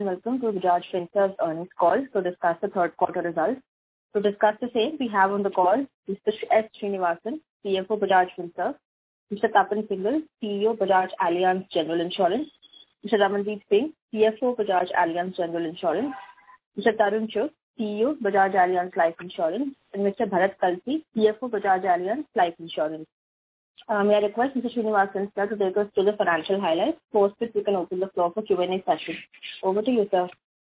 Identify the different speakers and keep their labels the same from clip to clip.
Speaker 1: Welcome to Bajaj Finserv's earnings call to discuss the third quarter results. To discuss the same, we have on the call Mr. S. Srinivasan, CFO Bajaj Finserv, Mr. Tapan Singhel, CEO Bajaj Allianz General Insurance, Mr. Ramandeep Singh, CFO Bajaj Allianz General Insurance, Mr. Tarun Chugh, CEO Bajaj Allianz Life Insurance, and Mr. Bharat Kalsi, CFO Bajaj Allianz Life Insurance. May I request Mr. Srinivasan, sir, to take us through the financial highlights, post which we can open the floor for Q&A session. Over to you, sir.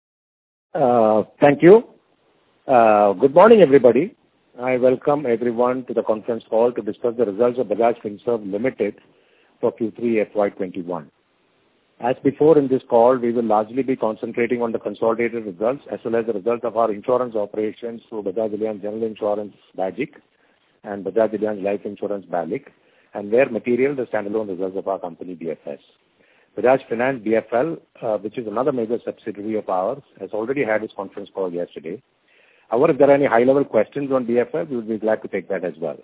Speaker 2: Thank you. Good morning, everybody. I welcome everyone to the conference call to discuss the results of Bajaj Finserv Limited for Q3 FY21. As before in this call, we will largely be concentrating on the consolidated results as well as the results of our insurance operations through Bajaj Allianz General Insurance BAGIC and Bajaj Allianz Life Insurance BALIC, and where material, the standalone results of our company BFS. Bajaj Finance BFL, which is another major subsidiary of ours, has already had its conference call yesterday. However, if there are any high-level questions on BFL, we will be glad to take that as well.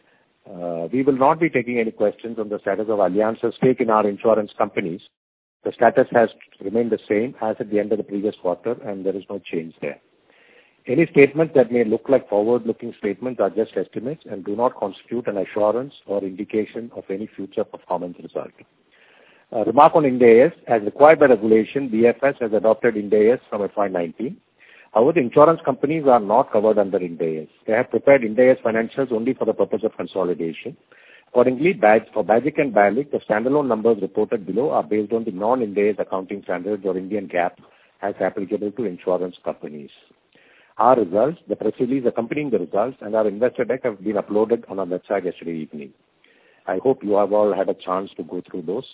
Speaker 2: We will not be taking any questions on the status of Allianz's stake in our insurance companies. The status has remained the same as at the end of the previous quarter, and there is no change there. Any statements that may look like forward-looking statements are just estimates and do not constitute an assurance or indication of any future performance result. Remark on Ind AS. As required by regulation, BFS has adopted Ind AS from FY19. However, the insurance companies are not covered under Ind AS. They have prepared Ind AS financials only for the purpose of consolidation. Accordingly, for BAGIC and BALIC, the standalone numbers reported below are based on the non-Ind AS accounting standards or Indian GAAP as applicable to insurance companies. Our results, the press release accompanying the results, and our investor deck have been uploaded on our website yesterday evening. I hope you have all had a chance to go through those.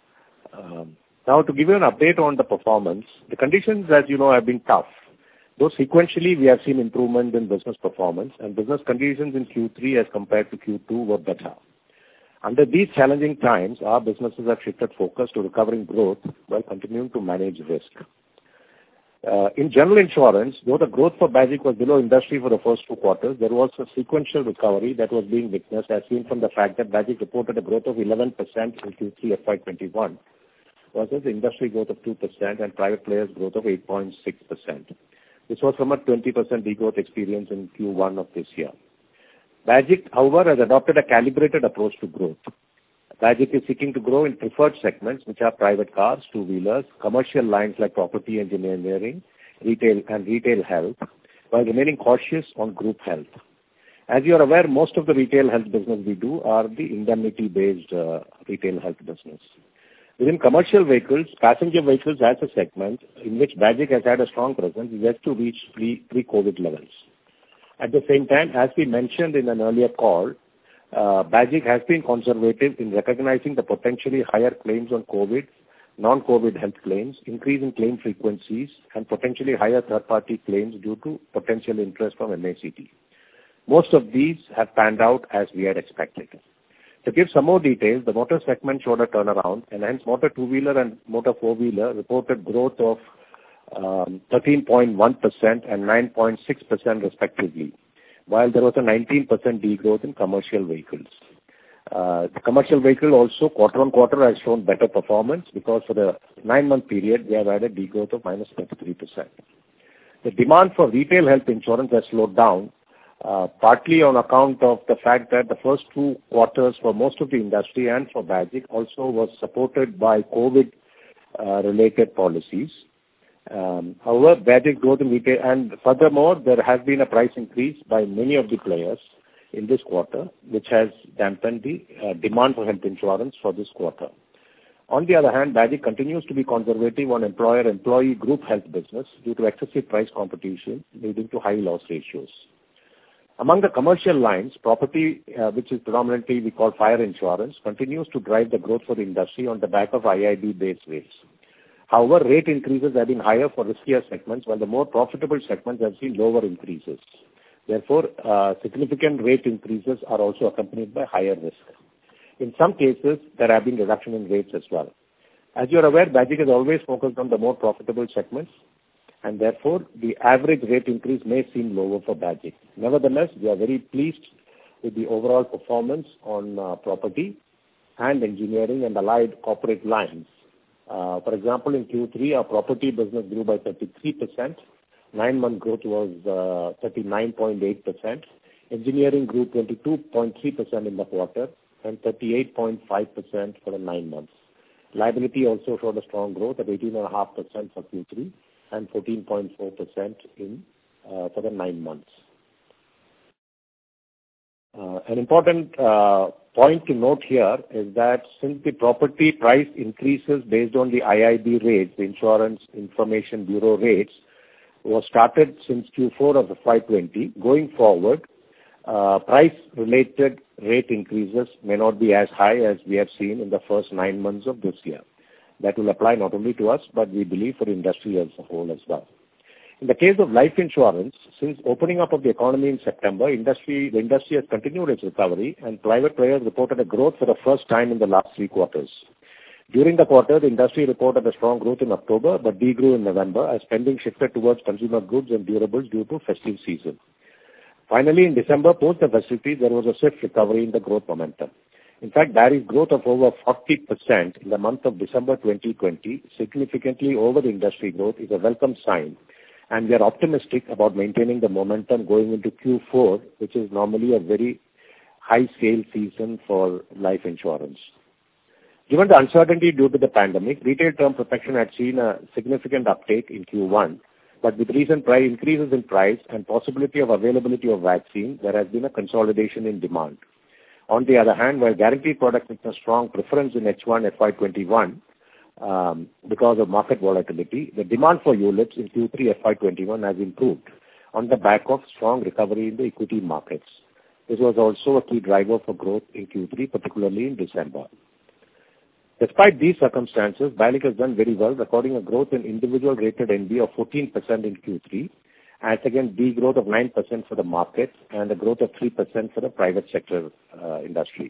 Speaker 2: Now, to give you an update on the performance, the conditions, as you know, have been tough. Though sequentially, we have seen improvement in business performance, and business conditions in Q3 as compared to Q2 were better. Under these challenging times, our businesses have shifted focus to recovering growth while continuing to manage risk. In general insurance, though the growth for BAGIC was below industry for the first 2 quarters, there was a sequential recovery that was being witnessed as seen from the fact that BAGIC reported a growth of 11% in Q3 FY21 versus industry growth of 2% and private players growth of 8.6%. This was from a 20% degrowth experience in Q1 of this year. BAGIC, however, has adopted a calibrated approach to growth. BAGIC is seeking to grow in preferred segments, which are private cars, two-wheelers, commercial lines like property engineering, retail health, while remaining cautious on group health. As you are aware, most of the retail health business we do are the indemnity-based retail health business. Within commercial vehicles, passenger vehicles as a segment in which BAGIC has had a strong presence is yet to reach pre-COVID levels. At the same time, as we mentioned in an earlier call, BAGIC has been conservative in recognizing the potentially higher claims on COVID, non-COVID health claims, increase in claim frequencies, and potentially higher third-party claims due to potential interest from MACT. Most of these have panned out as we had expected. To give some more details, the motor segment showed a turnaround, and hence motor two-wheeler and motor four-wheeler reported growth of 13.1% and 9.6% respectively, while there was a 19% degrowth in commercial vehicles. The commercial vehicle also quarter-on-quarter has shown better performance because for the 9-month period, we have had a degrowth of minus 23%. The demand for retail health insurance has slowed down, partly on account of the fact that the first 2 quarters for most of the industry and for BAGIC also was supported by COVID-related policies. However, BAGIC growth in retail, and furthermore, there has been a price increase by many of the players in this quarter, which has dampened the demand for health insurance for this quarter. On the other hand, BAGIC continues to be conservative on employer-employee group health business due to excessive price competition leading to high loss ratios. Among the commercial lines, property, which is predominantly we call fire insurance, continues to drive the growth for the industry on the back of IIB-based rates. However, rate increases have been higher for riskier segments, while the more profitable segments have seen lower increases. Therefore, significant rate increases are also accompanied by higher risk. In some cases, there have been reduction in rates as well. As you are aware, BAGIC has always focused on the more profitable segments, and therefore the average rate increase may seem lower for BAGIC. Nevertheless, we are very pleased with the overall performance on property and engineering and allied corporate lines, For example, in Q3, our property business grew by 33%. 9-month growth was 39.8%. Engineering grew 22.3% in the quarter and 38.5% for the 9 months. Liability also showed a strong growth at 18.5% for Q3 and 14.4% for the 9 months. An important point to note here is that since the property price increases based on the IIB rates, the Insurance Information Bureau rates, was started since Q4 of FY20, going forward, price-related rate increases may not be as high as we have seen in the first 9 months of this year. That will apply not only to us, but we believe for the industry as a whole as well. In the case of life insurance, since opening up of the economy in September, the industry has continued its recovery, and private players reported a growth for the first time in the last 3 quarters. During the quarter, the industry reported a strong growth in October, but degrew in November as spending shifted towards consumer goods and durables due to festive season. Finally, in December, post the festivities, there was a swift recovery in the growth momentum. In fact, Barry's growth of over 40% in the month of December 2020, significantly over the industry growth, is a welcome sign, and we are optimistic about maintaining the momentum going into Q4, which is normally a very high sale season for life insurance. Given the uncertainty due to the pandemic, retail term protection had seen a significant uptake in Q1, but with recent price increases in price and possibility of availability of vaccine, there has been a consolidation in demand. On the other hand, while guaranteed product is a strong preference in H1 FY21 because of market volatility, the demand for ULIPs in Q3 FY21 has improved on the back of strong recovery in the equity markets. This was also a key driver for growth in Q3, particularly in December. Despite these circumstances, BALIC has done very well, recording a growth in individual rated NB of 14% in Q3, as against degrowth of 9% for the market and a growth of 3% for the private sector industry.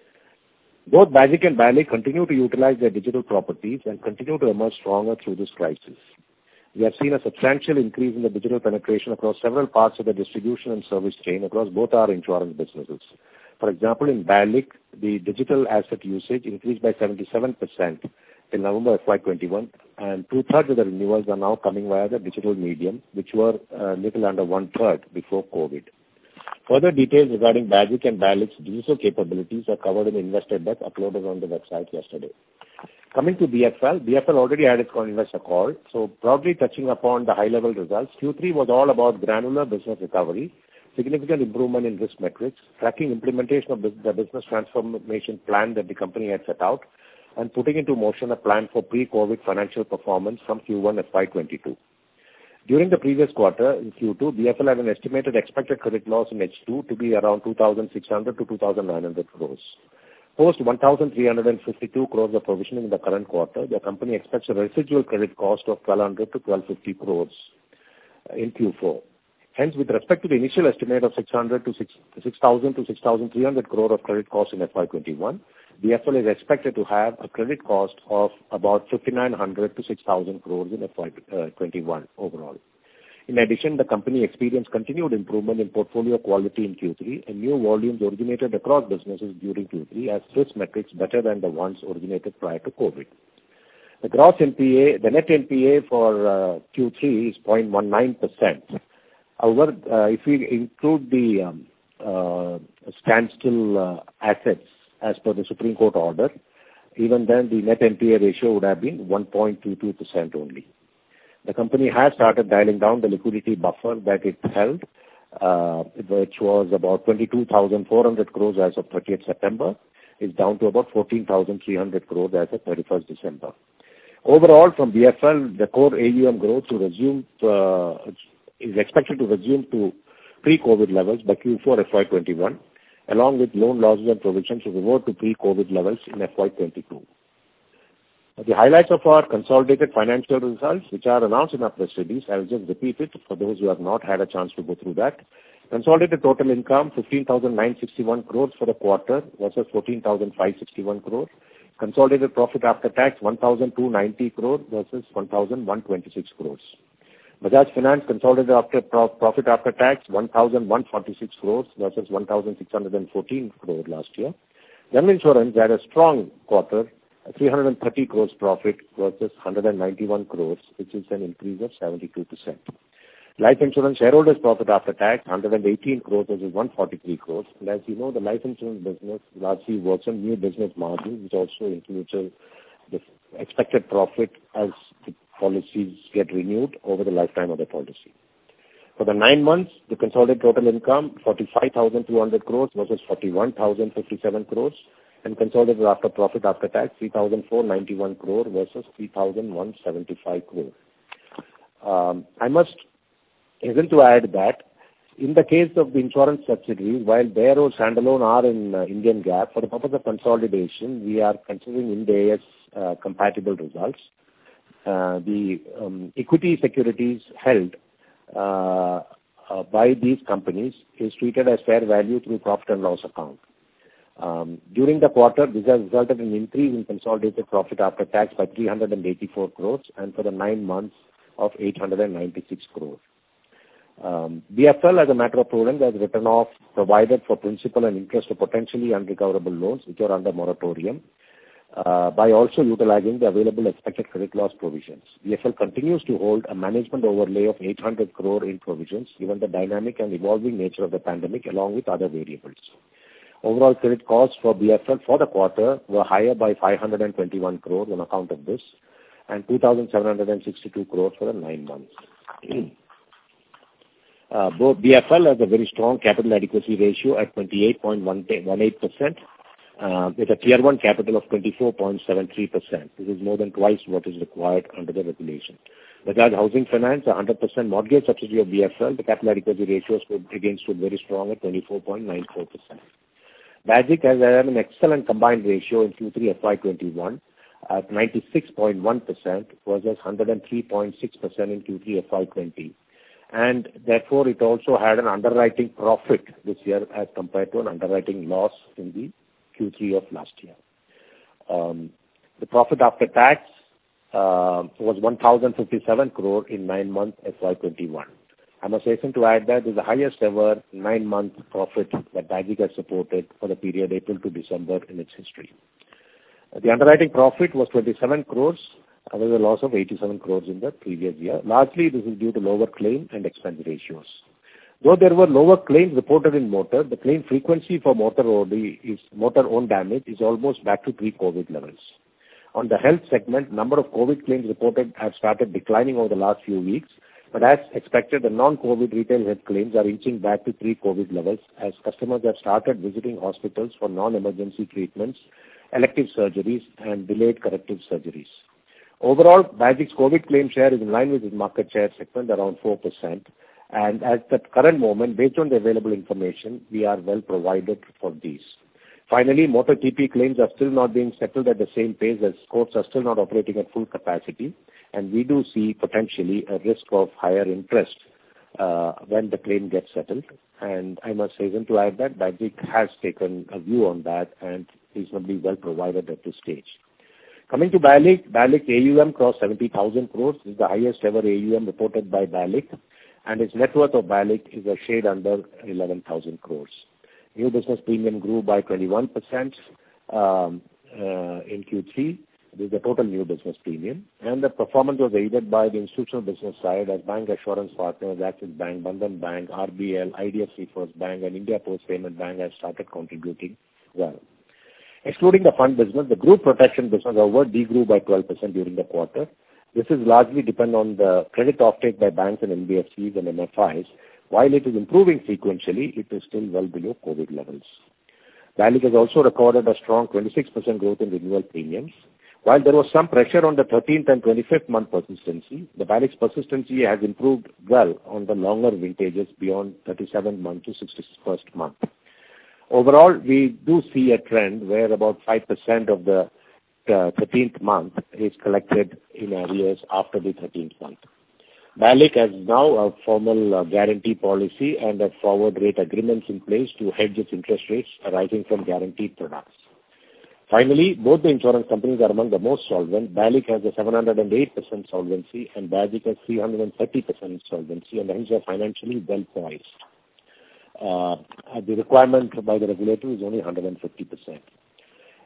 Speaker 2: Both BAGIC and BALIC continue to utilize their digital properties and continue to emerge stronger through this crisis. We have seen a substantial increase in the digital penetration across several parts of the distribution and service chain across both our insurance businesses. For example, in BALIC, the digital asset usage increased by 77% in November FY21, and 2/3 of the renewals are now coming via the digital medium, which were little under 1/3 before COVID. Further details regarding BAGIC and BALIC's digital capabilities are covered in the investor deck uploaded on the website yesterday. Coming to BFL, BFL already had its investor call, so broadly touching upon the high-level results, Q3 was all about granular business recovery, significant improvement in risk metrics, tracking implementation of the business transformation plan that the company had set out, and putting into motion a plan for pre-COVID financial performance from Q1 FY22. During the previous quarter, in Q2, BFL had an estimated expected credit loss in H2 to be around 2,600 to 2,900 crores. Post 1,352 crores of provisioning in the current quarter, the company expects a residual credit cost of 1,200 to 1,250 crores in Q4. Hence, with respect to the initial estimate of 6,000 to 6,300 crore of credit cost in FY21, BFL is expected to have a credit cost of about 5,900 to 6,000 crores in FY21 overall. In addition, the company experienced continued improvement in portfolio quality in Q3, and new volumes originated across businesses during Q3 as risk metrics better than the ones originated prior to COVID. The net NPA for Q3 is 0.19%. However, if we include the standstill assets as per the Supreme Court order, even then the net NPA ratio would have been 1.22% only. The company has started dialing down the liquidity buffer that it held, which was about 22,400 crores as of 30th September, is down to about 14,300 crores as of 31st December. Overall, from BFL, the core AUM growth is expected to resume to pre-COVID levels by Q4 FY21, along with loan losses and provisions to revert to pre-COVID levels in FY22. The highlights of our consolidated financial results, which are announced in our press release, I will just repeat it for those who have not had a chance to go through that. Consolidated total income, 15,961 crores for the quarter versus 14,561 crores. Consolidated profit after tax, 1,290 crores versus 1,126 crores. Bajaj Finance consolidated profit after tax 1,146 crores versus 1,614 crores last year. General Insurance had a strong quarter 330 crores profit versus 191 crores, which is an increase of 72%. Life insurance shareholders profit after tax 118 crores versus 143 crores. And as you know, the life insurance business largely works on new business margins, which also includes the expected profit as the policies get renewed over the lifetime of the policy. For the 9 months, the consolidated total income 45,200 crores versus 41,057 crores, and consolidated after profit after tax 3,491 crore versus 3,175 crore. I must hasten to add that in the case of the insurance subsidiaries, while their own standalone are in Indian GAAP, for the purpose of consolidation, we are considering Ind AS compatible results. The equity securities held by these companies is treated as fair value through profit and loss account. During the quarter, this has resulted in an increase in consolidated profit after tax by 384 crores, and for the 9 months of 896 crores. BFL, as a matter of prudence, has written off provided for principal and interest of potentially unrecoverable loans which are under moratorium by also utilizing the available expected credit loss provisions. BFL continues to hold a management overlay of 800 crore in provisions given the dynamic and evolving nature of the pandemic along with other variables. Overall credit costs for BFL for the quarter were higher by 521 crores on account of this and 2,762 crores for the 9 months. Both BFL has a very strong capital adequacy ratio at 28.18%. With a Tier 1 capital of 24.73%. This is more than twice what is required under the regulation. Bajaj Housing Finance, a 100% mortgage subsidiary of BFL, the capital adequacy ratio stood very strong at 24.94%. BAGIC has had an excellent combined ratio in Q3 FY21 at 96.1% versus 103.6% in Q3 FY20. And therefore, it also had an underwriting profit this year as compared to an underwriting loss in the Q3 of last year. The profit after tax was 1,057 crore in 9 months FY21. I must hasten to add that this is the highest ever 9-month profit that BAGIC has supported for the period April to December in its history. The underwriting profit was 27 crores, with a loss of 87 crores in the previous year. Largely, this is due to lower claim and expense ratios. Though there were lower claims reported in motor, the claim frequency for motor own damage is almost back to pre-COVID levels. On the health segment, number of COVID claims reported have started declining over the last few weeks, but as expected, the non-COVID retail health claims are inching back to pre-COVID levels as customers have started visiting hospitals for non-emergency treatments, elective surgeries, and delayed corrective surgeries. Overall, BAGIC's COVID claim share is in line with its market share segment, around 4%. And at the current moment, based on the available information, we are well provided for these. Finally, motor TP claims are still not being settled at the same pace as courts are still not operating at full capacity. And we do see potentially a risk of higher interest when the claim gets settled. And I must hasten to add that BAGIC has taken a view on that and reasonably well provided at this stage. Coming to BALIC, BALIC AUM crossed 70,000 crores. This is the highest ever AUM reported by BALIC. And its net worth of BALIC is a shade under 11,000 crores. New business premium grew by 21% in Q3. This is the total new business premium. And the performance was aided by the institutional business side as bank assurance partners, Axis Bank, Bandhan Bank, RBL, IDFC First Bank, and India Post Payment Bank have started contributing well. Excluding the fund business, the group protection business, however, degrew by 12% during the quarter. This is largely dependent on the credit offtake by banks and NBFCs and MFIs. While it is improving sequentially, it is still well below COVID levels. BALIC has also recorded a strong 26% growth in renewal premiums. While there was some pressure on the 13th and 25th month persistency, the BALIC's persistency has improved well on the longer vintages beyond 37th month to 61st month. Overall, we do see a trend where about 5% of the 13th month is collected in arrears after the 13th month. BALIC has now a formal guarantee policy and a forward rate agreements in place to hedge its interest rates arising from guaranteed products. Finally, both the insurance companies are among the most solvent. BALIC has a 708% solvency and BAGIC has 330% solvency and hence are financially well poised. The requirement by the regulator is only 150%.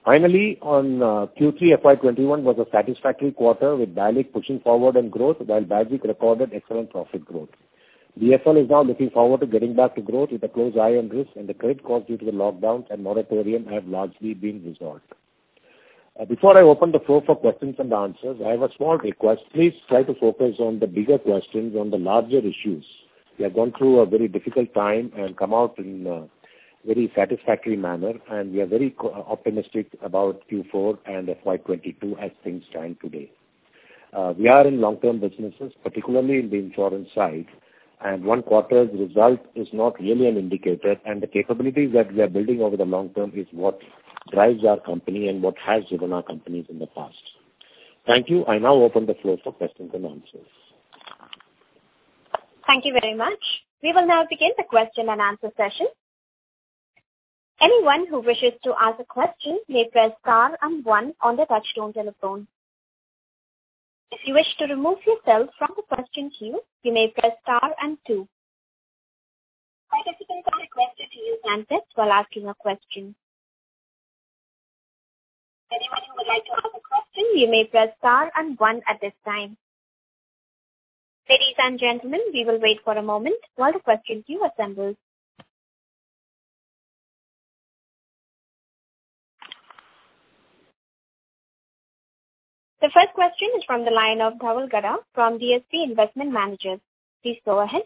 Speaker 2: Finally, on Q3 FY21 was a satisfactory quarter with BALIC pushing forward on growth while BAGIC recorded excellent profit growth. BFL is now looking forward to getting back to growth with a close eye on risk, and the credit costs due to the lockdowns and moratorium have largely been resolved. Before I open the floor for questions and answers, I have a small request. Please try to focus on the bigger questions, on the larger issues. We have gone through a very difficult time and come out in a very satisfactory manner, and we are very optimistic about Q4 and FY22 as things stand today. We are in long-term businesses, particularly in the insurance side, and one quarter's result is not really an indicator, and the capabilities that we are building over the long term is what drives our company and what has driven our companies in the past. Thank you. I now open the floor for questions and answers.
Speaker 3: Thank you very much. We will now begin the question and answer session. Anyone who wishes to ask a question may press star and 1 on the touchtone telephone. If you wish to remove yourself from the question queue, you may press star and 2. Participants are requested to use handsets while asking a question. Anyone who would like to ask a question, you may press star and 1 at this time. Ladies and gentlemen, we will wait for a moment while the question queue assembles. The first question is from the line of Dhaval Gada from DSP Investment Managers. Please go ahead.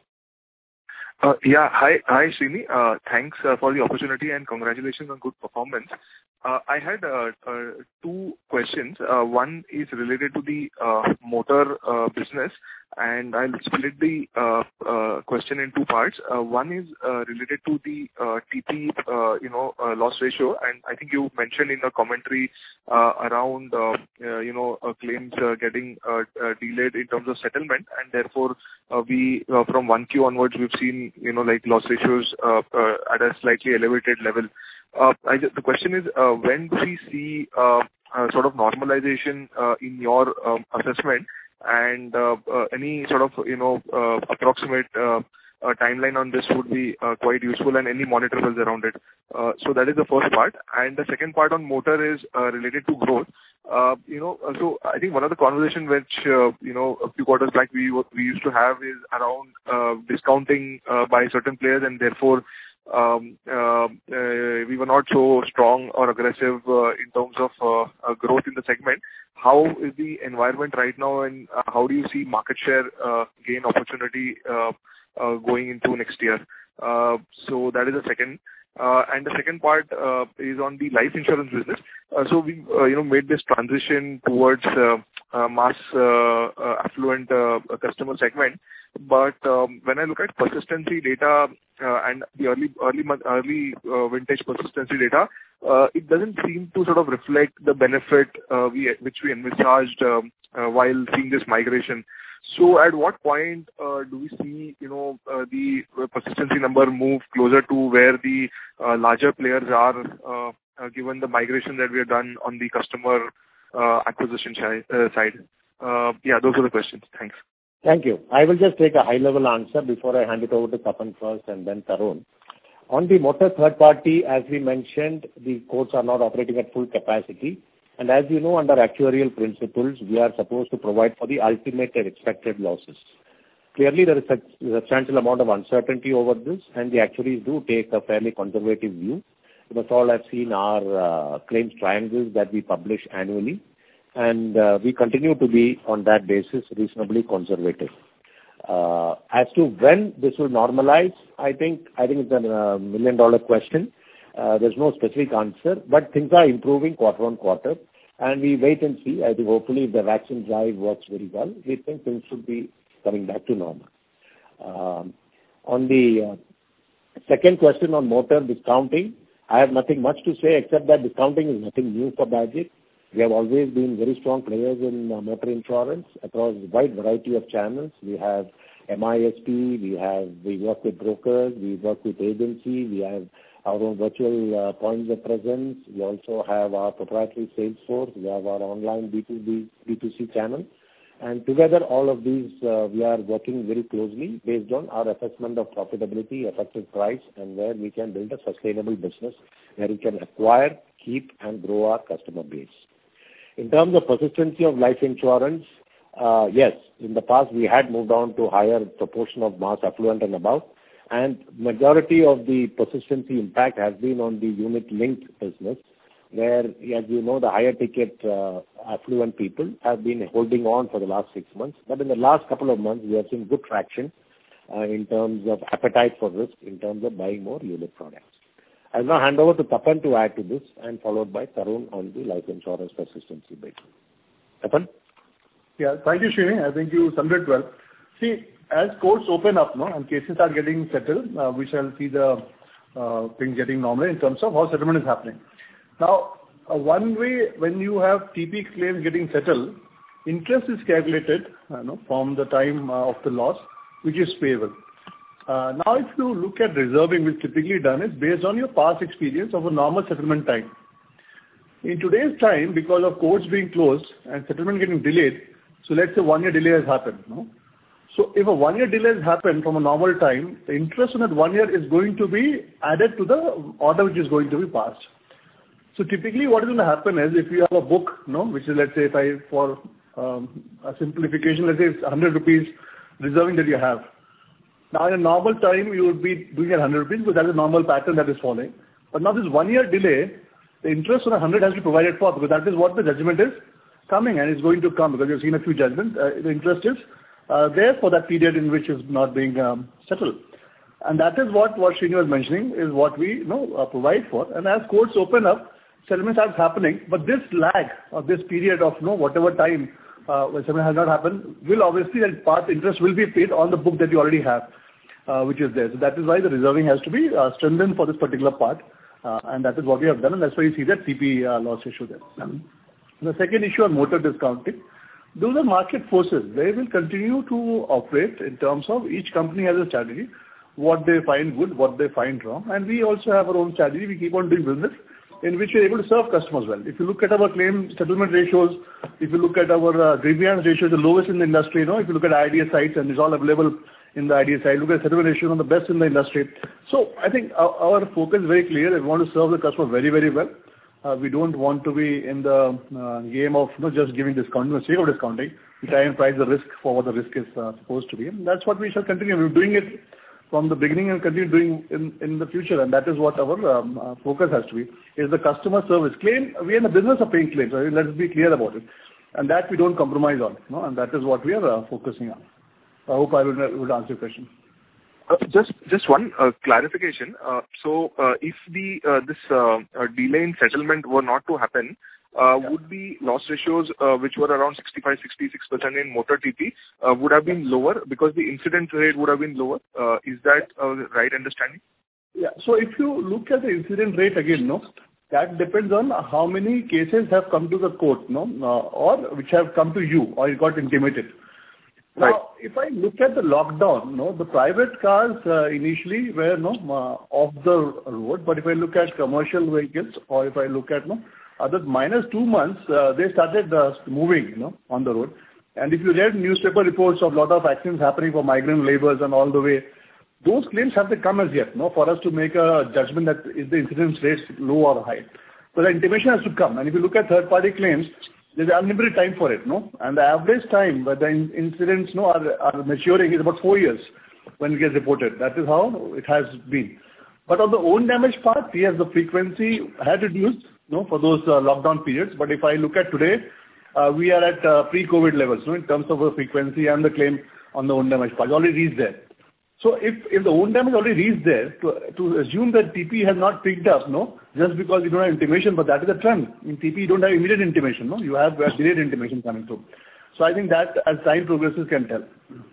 Speaker 4: Hi, Srini. Thanks for the opportunity and congratulations on good performance. I had 2 questions. One is related to the motor business, and I'll split the question in 2 parts. One is related to the TP, loss ratio, and I think you mentioned in the commentary around, claims getting delayed in terms of settlement, and therefore we from 1Q onwards we've seen loss ratios at a slightly elevated level. The question is, when do we see sort of normalization in your assessment, and any sort of approximate timeline on this would be quite useful, and any monitorables around it. So that is the first part, and the second part on motor is related to growth. So I think one of the conversations which a few quarters back we used to have is around discounting by certain players, and therefore we were not so strong or aggressive in terms of growth in the segment. How is the environment right now, and how do you see market share gain opportunity going into next year? So that is the second. And the second part is on the life insurance business. So we made this transition towards mass affluent customer segment, but when I look at persistency data and the early vintage persistency data, it doesn't seem to sort of reflect the benefit which we envisaged while seeing this migration. So at what point do we see the persistency number move closer to where the larger players are, given the migration that we have done on the customer acquisition side? Those are the questions. Thanks.
Speaker 2: Thank you. I will just take a high-level answer before I hand it over to Tapan first and then Tarun. On the motor third party, as we mentioned, the courts are not operating at full capacity. And as you know, under actuarial principles, we are supposed to provide for the ultimate expected losses. Clearly, there is a substantial amount of uncertainty over this, and the actuaries do take a fairly conservative view. That's all I've seen are claims triangles that we publish annually, and we continue to be, on that basis, reasonably conservative. As to when this will normalize, I think it's a million-dollar question. There's no specific answer, but things are improving quarter on quarter, and we wait and see. I think hopefully if the vaccine drive works very well, we think things should be coming back to normal. On the second question on motor discounting, I have nothing much to say except that discounting is nothing new for BAGIC. We have always been very strong players in motor insurance across a wide variety of channels. We have MISP, we work with brokers, we work with agency, we have our own virtual points of presence. We also have our proprietary sales force. We have our online B2C channel. And together, all of these, we are working very closely based on our assessment of profitability, effective price, and where we can build a sustainable business, where we can acquire, keep and grow our customer base. In terms of persistency of life insurance, yes, in the past we had moved on to higher proportion of mass affluent and above, and majority of the persistency impact has been on the unit-linked business, where, as you know, the higher ticket affluent people have been holding on for the last 6 months. But in the last couple of months, we have seen good traction in terms of appetite for risk, in terms of buying more unit products. I'll now hand over to Tapan to add to this, and followed by Tarun on the life insurance persistency bit. Tapan?
Speaker 5: Yeah, thank you, Srini. I think you summed it well. See, as courts open up and cases are getting settled, we shall see the things getting normal in terms of how settlement is happening. Now, one way when you have TP claims getting settled, interest is calculated from the time of the loss, which is payable. Now, if you look at reserving, which typically done is based on your past experience of a normal settlement time. In today's time, because of courts being closed and settlement getting delayed, so let's say 1 year delay has happened. So if a 1 year delay has happened from a normal time, the interest on that 1 year is going to be added to the order which is going to be passed. So typically what is going to happen is, if you have a book, which is, let's say, for a simplification, let's say it's 100 rupees reserving that you have. Now in a normal time, you would be doing at 100 rupees, because that is a normal pattern that is following. But now this 1 year delay, the interest on 100 has to be provided for, because that is what the judgment is coming, and it's going to come, because you've seen a few judgments. The interest is there for that period in which is not being settled. And that is what Srini was mentioning, is what we provide for. And as courts open up, settlement starts happening, but this lag of this period of whatever time when settlement has not happened, will obviously, that part interest will be paid on the book that you already have, which is there. So that is why the reserving has to be strengthened for this particular part, and that is what we have done, and that's why you see that TP loss issue there. The second issue on motor discounting, those are market forces. They will continue to operate in terms of each company has a strategy, what they find good, what they find wrong, and we also have our own strategy. We keep on doing business in which we are able to serve customers well. If you look at our claim settlement ratios, if you look at our grievance ratios, the lowest in the industry, if you look at IDS sites, and it's all available in the IDS site, look at settlement ratio, on the best in the industry. So I think our focus is very clear. We want to serve the customer very, very well. We don't want to be in the game of just giving discount, for the sake of discounting. We try and price the risk for what the risk is supposed to be. And that's what we shall continue. We're doing it from the beginning and continue doing in the future, and that is what our focus has to be, is the customer service. Claim, we are in the business of paying claims, let's be clear about it. And that we don't compromise on, and that is what we are focusing on. I hope I would answer your question.
Speaker 4: Just one clarification. So if this delay in settlement were not to happen, would the loss ratios, which were around 65-66% in motor TP, would have been lower because the incident rate would have been lower? Is that a right understanding?
Speaker 5: Yeah. So if you look at the incident rate again, that depends on how many cases have come to the court, or which have come to you, or you got intimated.
Speaker 4: Right.
Speaker 5: Now, if I look at the lockdown, the private cars initially were off the road, but if I look at commercial vehicles, or if I look at other -2 months, they started moving on the road. And if you read newspaper reports of a lot of accidents happening for migrant laborers and all the way, those claims have to come as yet, for us to make a judgment that is the incidence rates low or high. So the intimation has to come. And if you look at third-party claims, there's an unlimited time for it, And the average time where the incidents are maturing is about 4 years when it gets reported. That is how it has been. But on the own damage part, yes, the frequency had reduced, for those lockdown periods. But if I look at today, we are at pre-COVID levels, in terms of the frequency and the claim on the own damage part. It's already reached there. So if the own damage already reached there, to assume that TP has not picked up, just because you don't have intimation, but that is a trend. In TP, you don't have immediate intimation, You have delayed intimation coming through. So I think that as time progresses can tell.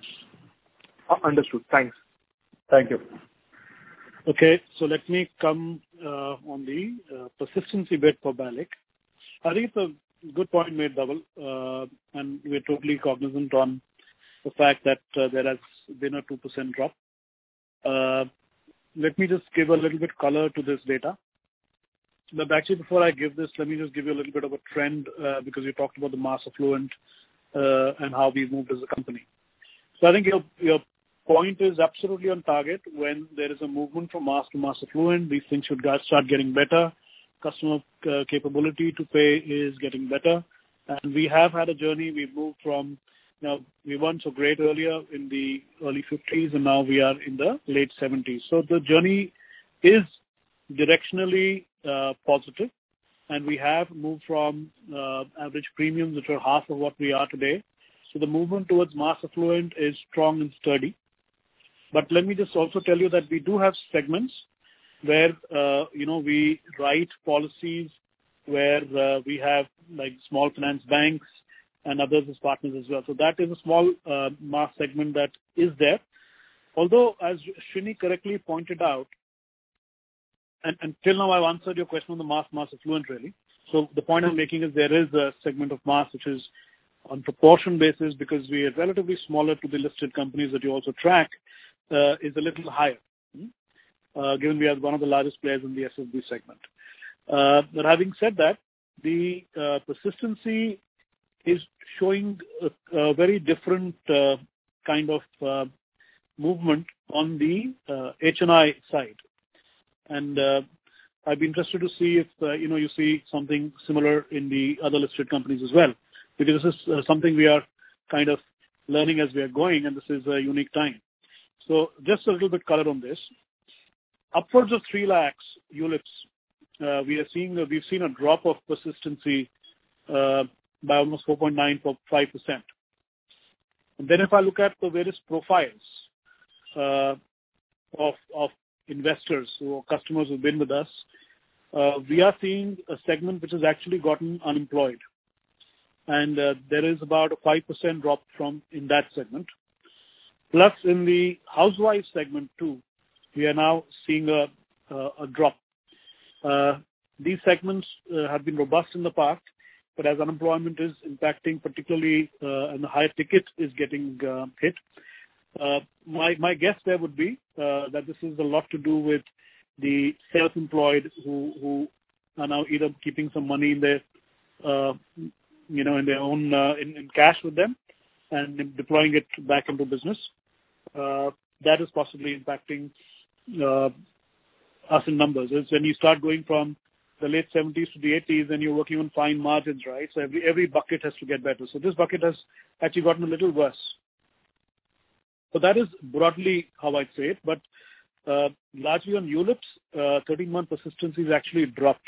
Speaker 4: Understood. Thanks.
Speaker 5: Thank you.
Speaker 6: Okay, so let me come on the persistency bit for BALIC. I think it's a good point made, Dhaval, and we're totally cognizant on the fact that there has been a 2% drop. Let me just give a little bit color to this data. But actually, before I give this, let me just give you a little bit of a trend, because you talked about the mass affluent and how we've moved as a company. So I think your point is absolutely on target. When there is a movement from mass to mass affluent, these things should start getting better. customer capability to pay is getting better. And we have had a journey. We've moved from, we weren't so great earlier in the early 50s, and now we are in the late 70s. So the journey is directionally positive, and we have moved from average premiums, which are half of what we are today. So the movement towards mass affluent is strong and sturdy. But let me just also tell you that we do have segments where, we write policies where we have like small finance banks and others as partners as well. So that is a small mass segment that is there. Although, as Srini correctly pointed out, and till now I've answered your question on the mass affluent really. So the point I'm making is there is a segment of mass which is on proportion basis, because we are relatively smaller to the listed companies that you also track, is a little higher, given we are one of the largest players in the SFB segment. But having said that, the persistency is showing a very different kind of movement on the HNI side. And I'd be interested to see if, you see something similar in the other listed companies as well, because this is something we are kind of learning as we are going, and this is a unique time. So just a little bit color on this. Upwards of 3 lakhs ULIPs, we've seen a drop of persistency by almost 4.95%. And then if I look at the various profiles of investors or customers who've been with us, we are seeing a segment which has actually gotten unemployed. And there is about a 5% drop in that segment. Plus in the housewife segment too, we are now seeing a drop. These segments have been robust in the past, but as unemployment is impacting particularly and the higher ticket is getting hit, my guess there would be that this is a lot to do with the self-employed who are now either keeping some money in their in their own in cash with them and deploying it back into business. That is possibly impacting us in numbers. It's when you start going from the late 70s to the 80s, then you're working on fine margins, right? So every bucket has to get better. So this bucket has actually gotten a little worse. So that is broadly how I'd say it. But largely on ULIPs, 13-month persistency is actually dropped.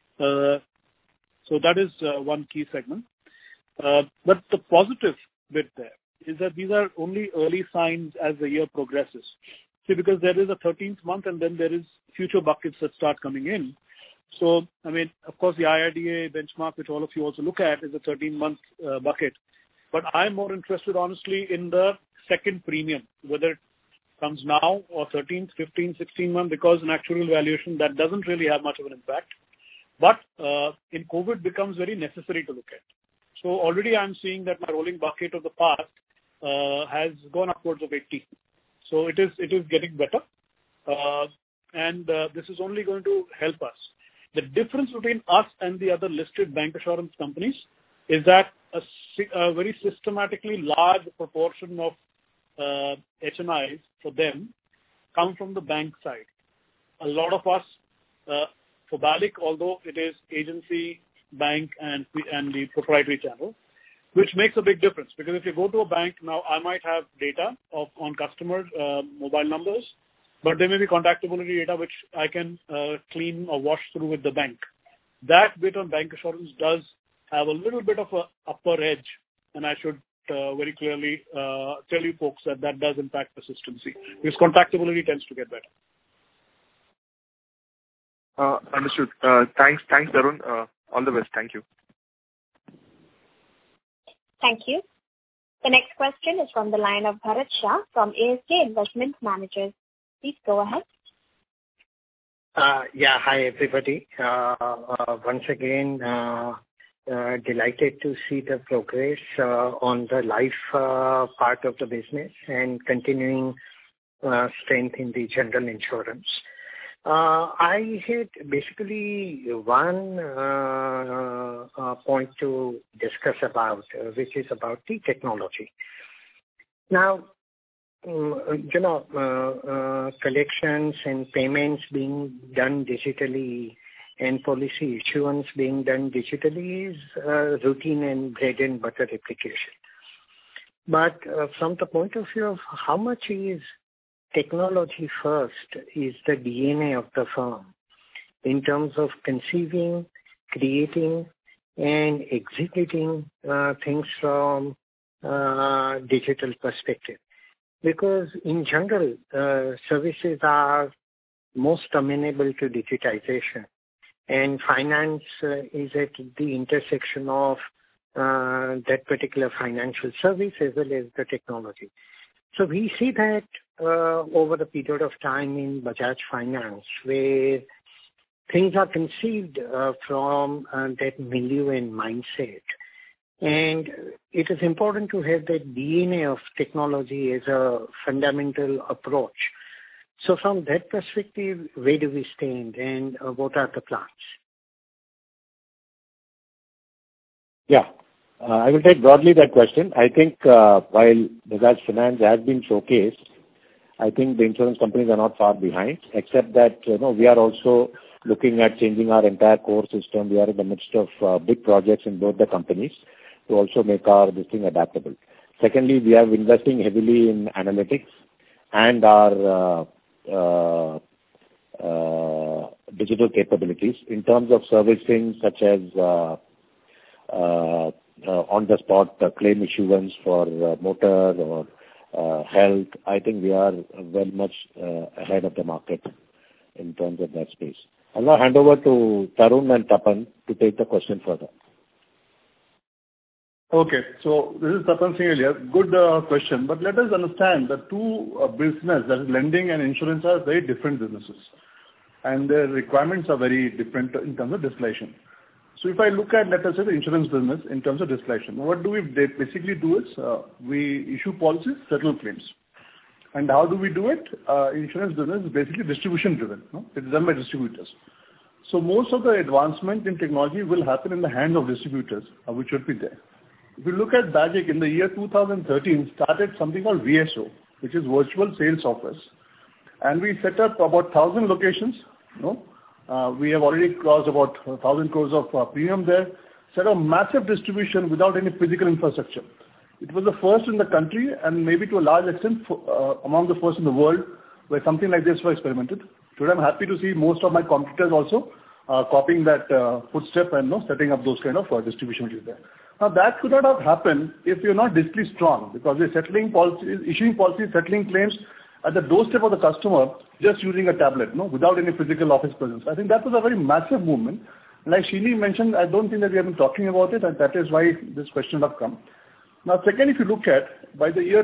Speaker 6: So that is one key segment. But the positive bit there is that these are only early signs as the year progresses. See, because there is a 13th month and then there is future buckets that start coming in. So, I mean, of course, the IRDA benchmark, which all of you also look at, is a 13-month bucket. But I'm more interested, honestly, in the second premium, whether it comes now or 13th, 15th, 16th month, because in actuarial valuation, that doesn't really have much of an impact. But in COVID becomes very necessary to look at. So already I'm seeing that my rolling bucket of the past has gone upwards of 80. So it is getting better. And this is only going to help us. The difference between us and the other listed bank assurance companies is that a very systematically large proportion of HNIs for them come from the bank side. A lot of us, for BALIC, although it is agency, bank and the proprietary channel, which makes a big difference. Because if you go to a bank, now I might have data on customers' mobile numbers, but there may be contactability data which I can clean or wash through with the bank. That bit on bank assurance does have a little bit of a upper edge, and I should very clearly tell you folks that does impact persistency, because contactability tends to get better.
Speaker 4: Understood. Thanks, Tarun. All the best. Thank you.
Speaker 3: Thank you. The next question is from the line of Bharat Shah from ASK Investment Managers. Please go ahead.
Speaker 7: Hi everybody. Once again, delighted to see the progress on the life part of the business and continuing strength in the general insurance. I had basically one point to discuss about, which is about the technology. Now, collections and payments being done digitally and policy issuance being done digitally is routine and bread and butter application. But from the point of view of how much is technology first is the DNA of the firm in terms of conceiving, creating, and executing things from digital perspective. Because in general, services are most amenable to digitization, and finance is at the intersection of that particular financial service as well as the technology. So we see that over the period of time in Bajaj Finance, where things are conceived from that milieu and mindset. And it is important to have that DNA of technology as a fundamental approach. So from that perspective, where do we stand and what are the plans?
Speaker 2: Yeah, I will take broadly that question. I think while Bajaj Finance has been showcased, I think the insurance companies are not far behind, except that we are also looking at changing our entire core system. We are in the midst of big projects in both the companies to also make this thing adaptable. Secondly, we are investing heavily in analytics and our digital capabilities in terms of servicing, such as on-the-spot claim issuance for motor or health. I think we are very much ahead of the market in terms of that space. I'll now hand over to Tarun and Tapan to take the question further.
Speaker 5: Okay, so this is Tapan Singh here. Good question, but let us understand the two business, that is lending and insurance, are very different businesses, and their requirements are very different in terms of distillation. So if I look at, let us say, the insurance business in terms of distillation, what do we basically do is we issue policies, settle claims. And how do we do it? Insurance business is basically distribution driven. No? It is done by distributors. So most of the advancement in technology will happen in the hands of distributors, which should be there. If you look at BAGIC in the year 2013, started something called VSO, which is Virtual Sales Office. And we set up about 1,000 locations. We have already crossed about 1,000 crores of premium there. Set up massive distribution without any physical infrastructure. It was the first in the country and maybe to a large extent among the first in the world where something like this was experimented. Today I'm happy to see most of my competitors also copying that footstep and setting up those kind of distribution which is there. Now that could not have happened if you're not digitally strong, because we're settling policies, issuing policies, settling claims at the doorstep of the customer just using a tablet, without any physical office presence. I think that was a very massive movement. Like Srini mentioned, I don't think that we have been talking about it, and that is why this question have come. Now second, if you look at, by the year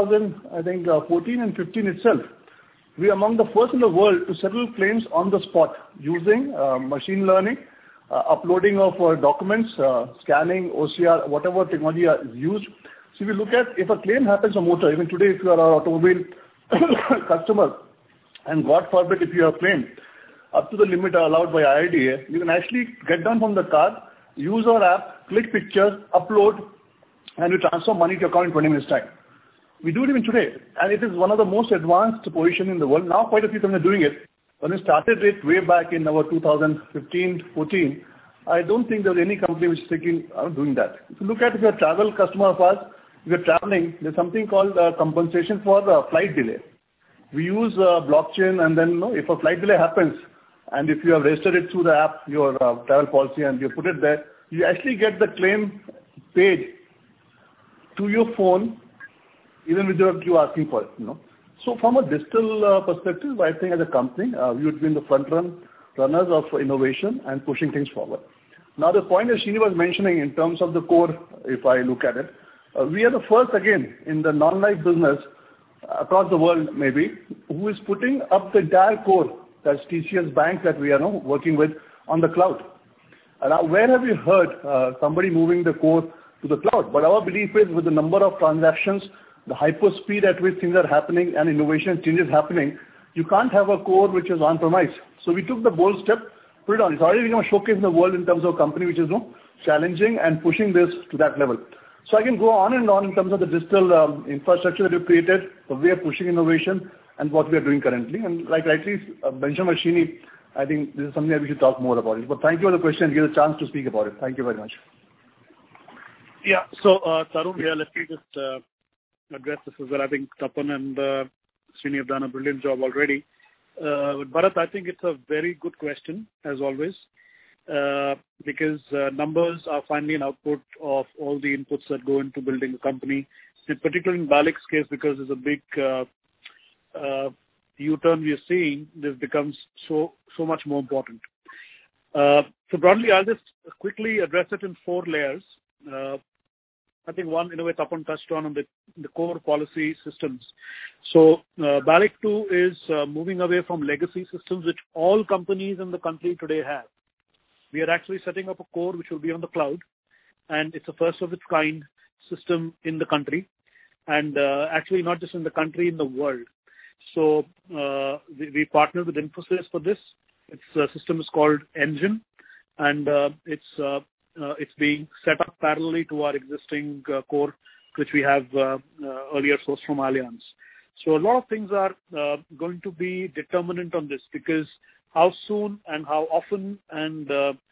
Speaker 5: 2014 and 15 itself, we are among the first in the world to settle claims on the spot using machine learning, uploading of documents, scanning, OCR, whatever technology is used. So if you look at, if a claim happens on motor, even today if you are an automobile customer, and God forbid if you have claimed up to the limit allowed by IRDA, you can actually get down from the car, use our app, click pictures, upload, and you transfer money to your account in 20 minutes time. We do it even today, and it is one of the most advanced position in the world. Now quite a few companies are doing it. When we started it way back in our 2015-14, I don't think there was any company which is doing that. If you look at, if you're a travel customer of ours, if you're traveling, there's something called compensation for flight delay. We use blockchain, and then if a flight delay happens, and if you have registered it through the app, your travel policy, and you put it there, you actually get the claim paid to your phone, even without you asking for it. So from a digital perspective, I think as a company, we would be in the front runners of innovation and pushing things forward. Now the point that Srini was mentioning in terms of the core, if I look at it, we are the first again in the non-life business across the world maybe, who is putting up the entire core, that's TCS Bank that we are working with, on the cloud. Now where have you heard somebody moving the core to the cloud? But our belief is with the number of transactions, the hyper speed at which things are happening and innovation changes happening, you can't have a core which is on-premise. So we took the bold step, put it on. It's already become a showcase in the world in terms of a company which is challenging and pushing this to that level. So I can go on and on in terms of the digital infrastructure that we've created, the way of pushing innovation and what we are doing currently. And like rightly mentioned by Srini, I think this is something that we should talk more about it. But thank you for the question. Give us a chance to speak about it. Thank you very much.
Speaker 6: Yeah. So, Tarun, let me just address this as well. I think Tapan and Srini have done a brilliant job already. Bharat, I think it's a very good question, as always, because numbers are finally an output of all the inputs that go into building a company, and particularly in BALIC's case, because there's a big U-turn we are seeing, this becomes so much more important. So broadly, I'll just quickly address it in 4 layers. I think one, in a way, Tapan touched on the core policy systems. So BALIC 2 is moving away from legacy systems, which all companies in the country today have. We are actually setting up a core which will be on the cloud, and it's a first of its kind system in the country, and actually not just in the country, in the world. So we partnered with Infosys for this. Its system is called Engine, and it's being set up parallelly to our existing core, which we have earlier sourced from Allianz. So a lot of things are going to be determinant on this, because how soon and how often and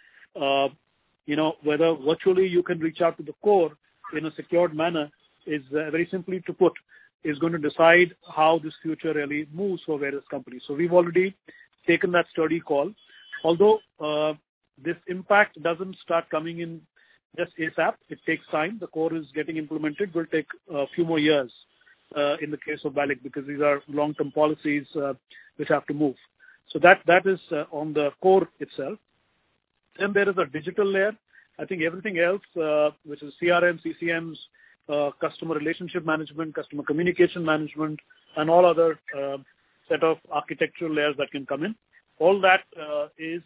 Speaker 6: whether virtually you can reach out to the core in a secured manner is very simply to put, is going to decide how this future really moves for various companies. So we've already taken that sturdy call. Although this impact doesn't start coming in just ASAP, it takes time. The core is getting implemented. Will take a few more years in the case of BALIC, because these are long-term policies which have to move. So that is on the core itself. Then there is a digital layer. I think everything else, which is CRM, CCMs, customer relationship management, customer communication management, and all other set of architectural layers that can come in. All that is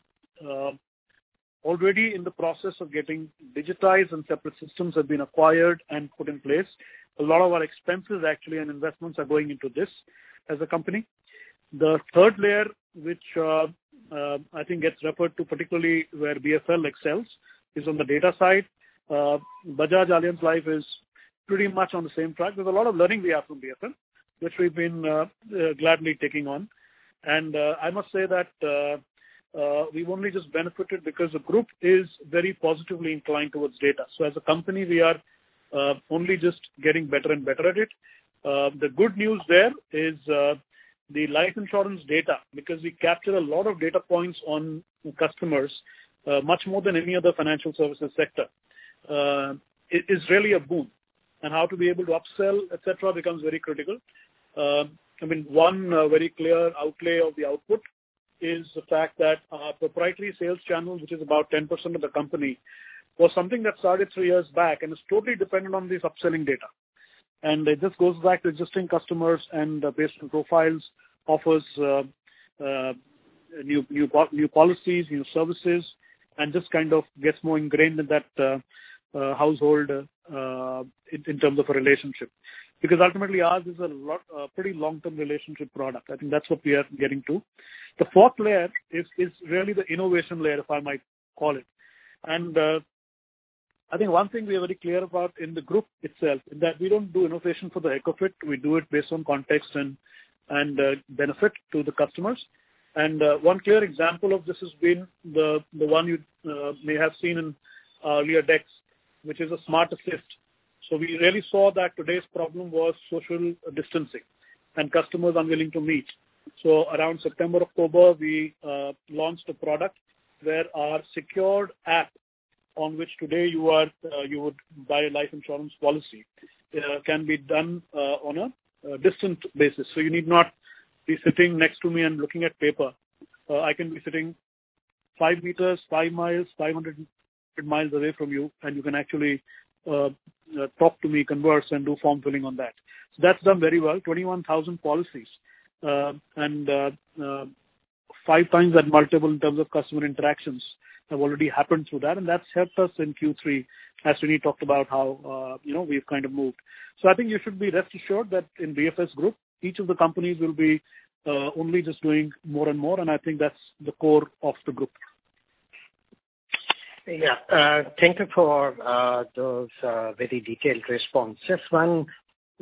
Speaker 6: already in the process of getting digitized, and separate systems have been acquired and put in place. A lot of our expenses actually and investments are going into this as a company. The third layer, which I think gets referred to particularly where BFL excels, is on the data side. Bajaj Allianz Life is pretty much on the same track. There's a lot of learning we have from BFL, which we've been gladly taking on. And I must say that we've only just benefited because the group is very positively inclined towards data. So as a company, we are only just getting better and better at it. The good news there is the life insurance data, because we capture a lot of data points on customers, much more than any other financial services sector. It is really a boon, and how to be able to upsell, etc., becomes very critical. One very clear outlay of the output is the fact that our proprietary sales channel, which is about 10% of the company, was something that started 3 years back and is totally dependent on this upselling data. And it just goes back to existing customers and based on profiles, offers new policies, new services, and just kind of gets more ingrained in that household in terms of a relationship. Because ultimately ours is a pretty long-term relationship product. I think that's what we are getting to. The fourth layer is really the innovation layer, if I might call it. And I think one thing we are very clear about in the group itself is that we don't do innovation for the heck of it. We do it based on context and benefit to the customers. And one clear example of this has been the one you may have seen in earlier decks, which is a Smart Assist. So we really saw that today's problem was social distancing and customers unwilling to meet. So around September, October, we launched a product where our secured app, on which today you would buy a life insurance policy, can be done on a distant basis. So you need not be sitting next to me and looking at paper. I can be sitting 5 meters, 5 miles, 500 miles away from you, and you can actually talk to me, converse, and do form filling on that. So that's done very well. 21,000 policies and 5 times that multiple in terms of customer interactions have already happened through that, and that's helped us in Q3, as Srini talked about how we've kind of moved. So I think you should be rest assured that in BFS Group, each of the companies will be only just doing more and more, and I think that's the core of the group.
Speaker 7: Yeah, thank you for those very detailed response. Just one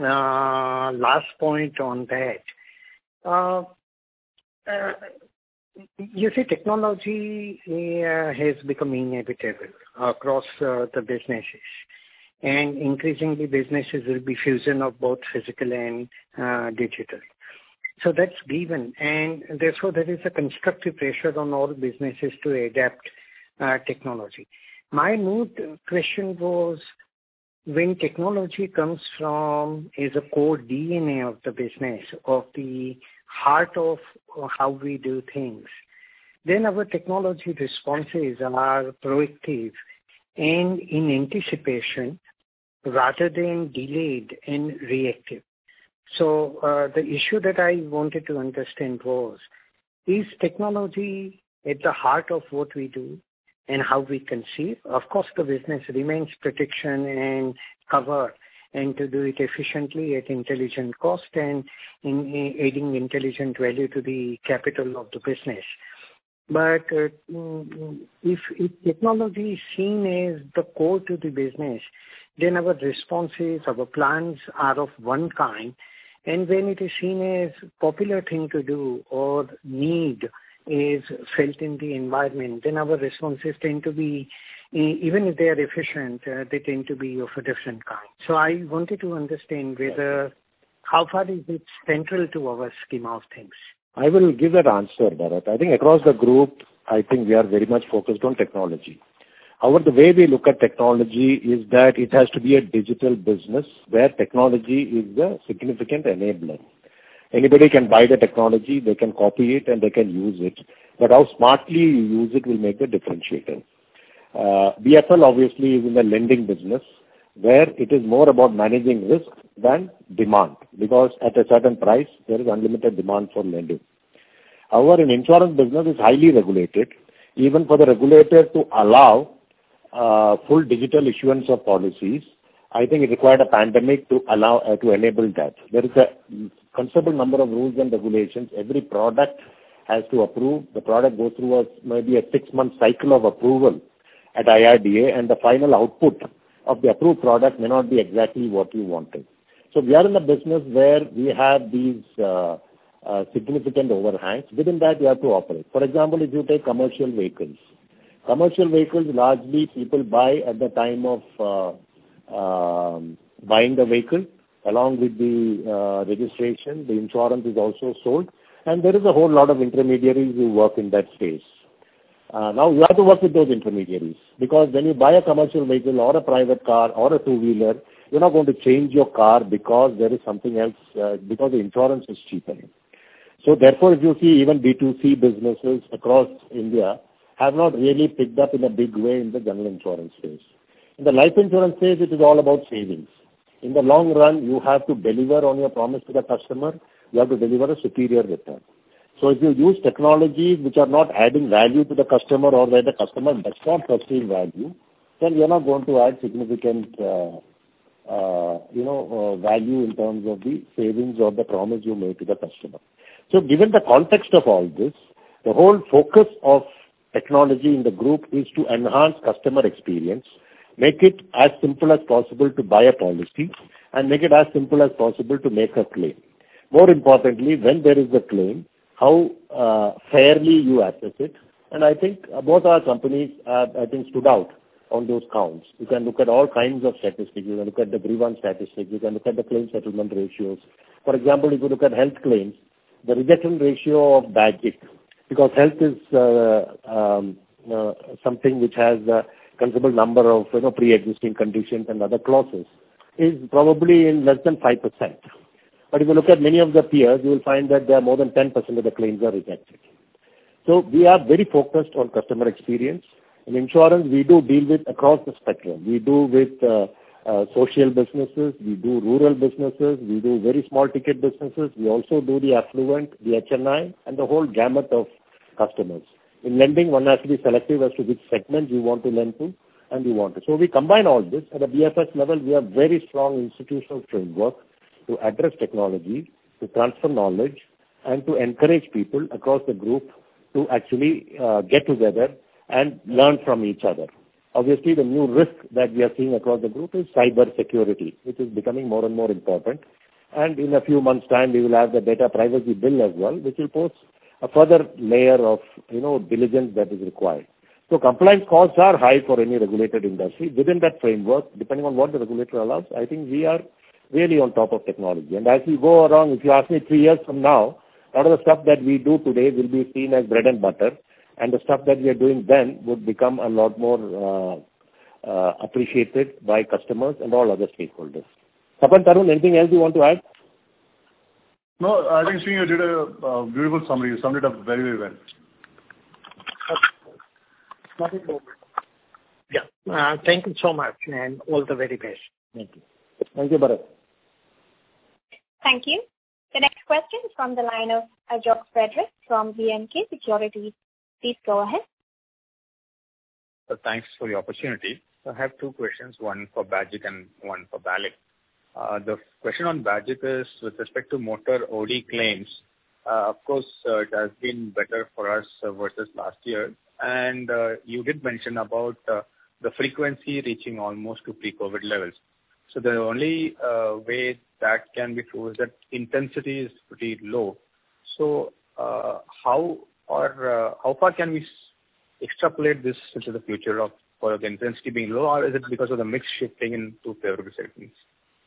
Speaker 7: last point on that. You see, technology has become inevitable across the businesses. And increasingly, businesses will be fusion of both physical and digital. So that's given. And therefore, there is a constructive pressure on all businesses to adapt technology. My mood question was, when technology comes from as a core DNA of the business, of the heart of how we do things, then our technology responses are proactive and in anticipation rather than delayed and reactive. So the issue that I wanted to understand was, is technology at the heart of what we do and how we conceive? Of course, the business remains protection and cover, and to do it efficiently at intelligent cost and in adding intelligent value to the capital of the business. But if technology is seen as the core to the business, then our responses, our plans are of one kind. And when it is seen as popular thing to do or need is felt in the environment, then our responses tend to be, even if they are efficient, they tend to be of a different kind. So I wanted to understand whether, how far is it central to our scheme of things?
Speaker 2: I will give that answer, Bharat. I think across the group, I think we are very much focused on technology. However, the way we look at technology is that it has to be a digital business where technology is a significant enabler. Anybody can buy the technology, they can copy it and they can use it. But how smartly you use it will make the differentiator. BFL obviously is in the lending business where it is more about managing risk than demand, because at a certain price there is unlimited demand for lending. However, in insurance business is highly regulated. Even for the regulator to allow full digital issuance of policies, I think it required a pandemic to allow to enable that. There is a considerable number of rules and regulations. Every product has to approve. The product goes through maybe a 6-month cycle of approval at IRDA, and the final output of the approved product may not be exactly what you wanted. So we are in a business where we have these significant overhangs. Within that, you have to operate. For example, if you take commercial vehicles. Commercial vehicles, largely people buy at the time of buying the vehicle. Along with the registration, the insurance is also sold. And there is a whole lot of intermediaries who work in that space. Now, you have to work with those intermediaries, because when you buy a commercial vehicle or a private car or a two-wheeler, you're not going to change your car because there is something else, because the insurance is cheaper. So therefore, if you see even B2C businesses across India have not really picked up in a big way in the general insurance space. In the life insurance space, it is all about savings. In the long run, you have to deliver on your promise to the customer. You have to deliver a superior return. So if you use technologies which are not adding value to the customer, or where the customer does not perceive value, then you're not going to add significant value in terms of the savings or the promise you made to the customer. So given the context of all this, the whole focus of technology in the group is to enhance customer experience, make it as simple as possible to buy a policy, and make it as simple as possible to make a claim. More importantly, when there is a claim, how fairly you assess it. And I think both our companies stood out on those counts. You can look at all kinds of statistics. You can look at the grievance statistics. You can look at the claim settlement ratios. For example, if you look at health claims, the rejection ratio of BAGIC, because health is something which has a considerable number of pre-existing conditions and other clauses, is probably in less than 5%. But if you look at many of the peers, you will find that there are more than 10% of the claims are rejected. So we are very focused on customer experience. In insurance, we do deal with across the spectrum. We do with social businesses, we do rural businesses, we do very small ticket businesses. We also do the affluent, the HNI, and the whole gamut of customers. In lending, one has to be selective as to which segment you want to lend to and you want to. So we combine all this. At a BFS level, we have very strong institutional framework to address technology, to transfer knowledge, and to encourage people across the group to actually get together and learn from each other. Obviously, the new risk that we are seeing across the group is cyber security, which is becoming more and more important. And in a few months' time, we will have the data privacy bill as well, which will pose a further layer of, diligence that is required. So compliance costs are high for any regulated industry. Within that framework, depending on what the regulator allows, I think we are really on top of technology. And as we go along, if you ask me 3 years from now, a lot of the stuff that we do today will be seen as bread and butter, and the stuff that we are doing then would become a lot more appreciated by customers and all other stakeholders. Tapan, Tarun, anything else you want to add?
Speaker 5: No, I think Srini, you did a beautiful summary. You summed it up very, very well.
Speaker 7: Nothing more. Yeah. Thank you so much and all the very best.
Speaker 2: Thank you. Thank you, Bharat.
Speaker 3: Thank you. The next question is from the line of Ajok Frederick from B&K Securities. Please go ahead.
Speaker 8: Thanks for the opportunity. I have two questions, one for Bajaj and one for BALIC. The question on Bajaj is with respect to motor OD claims. Of course, it has been better for us versus last year. And you did mention about the frequency reaching almost to pre-COVID levels. So the only way that can be true is that intensity is pretty low. So how far can we extrapolate this into the future for the intensity being low, or is it because of the mix shifting into favorable segments?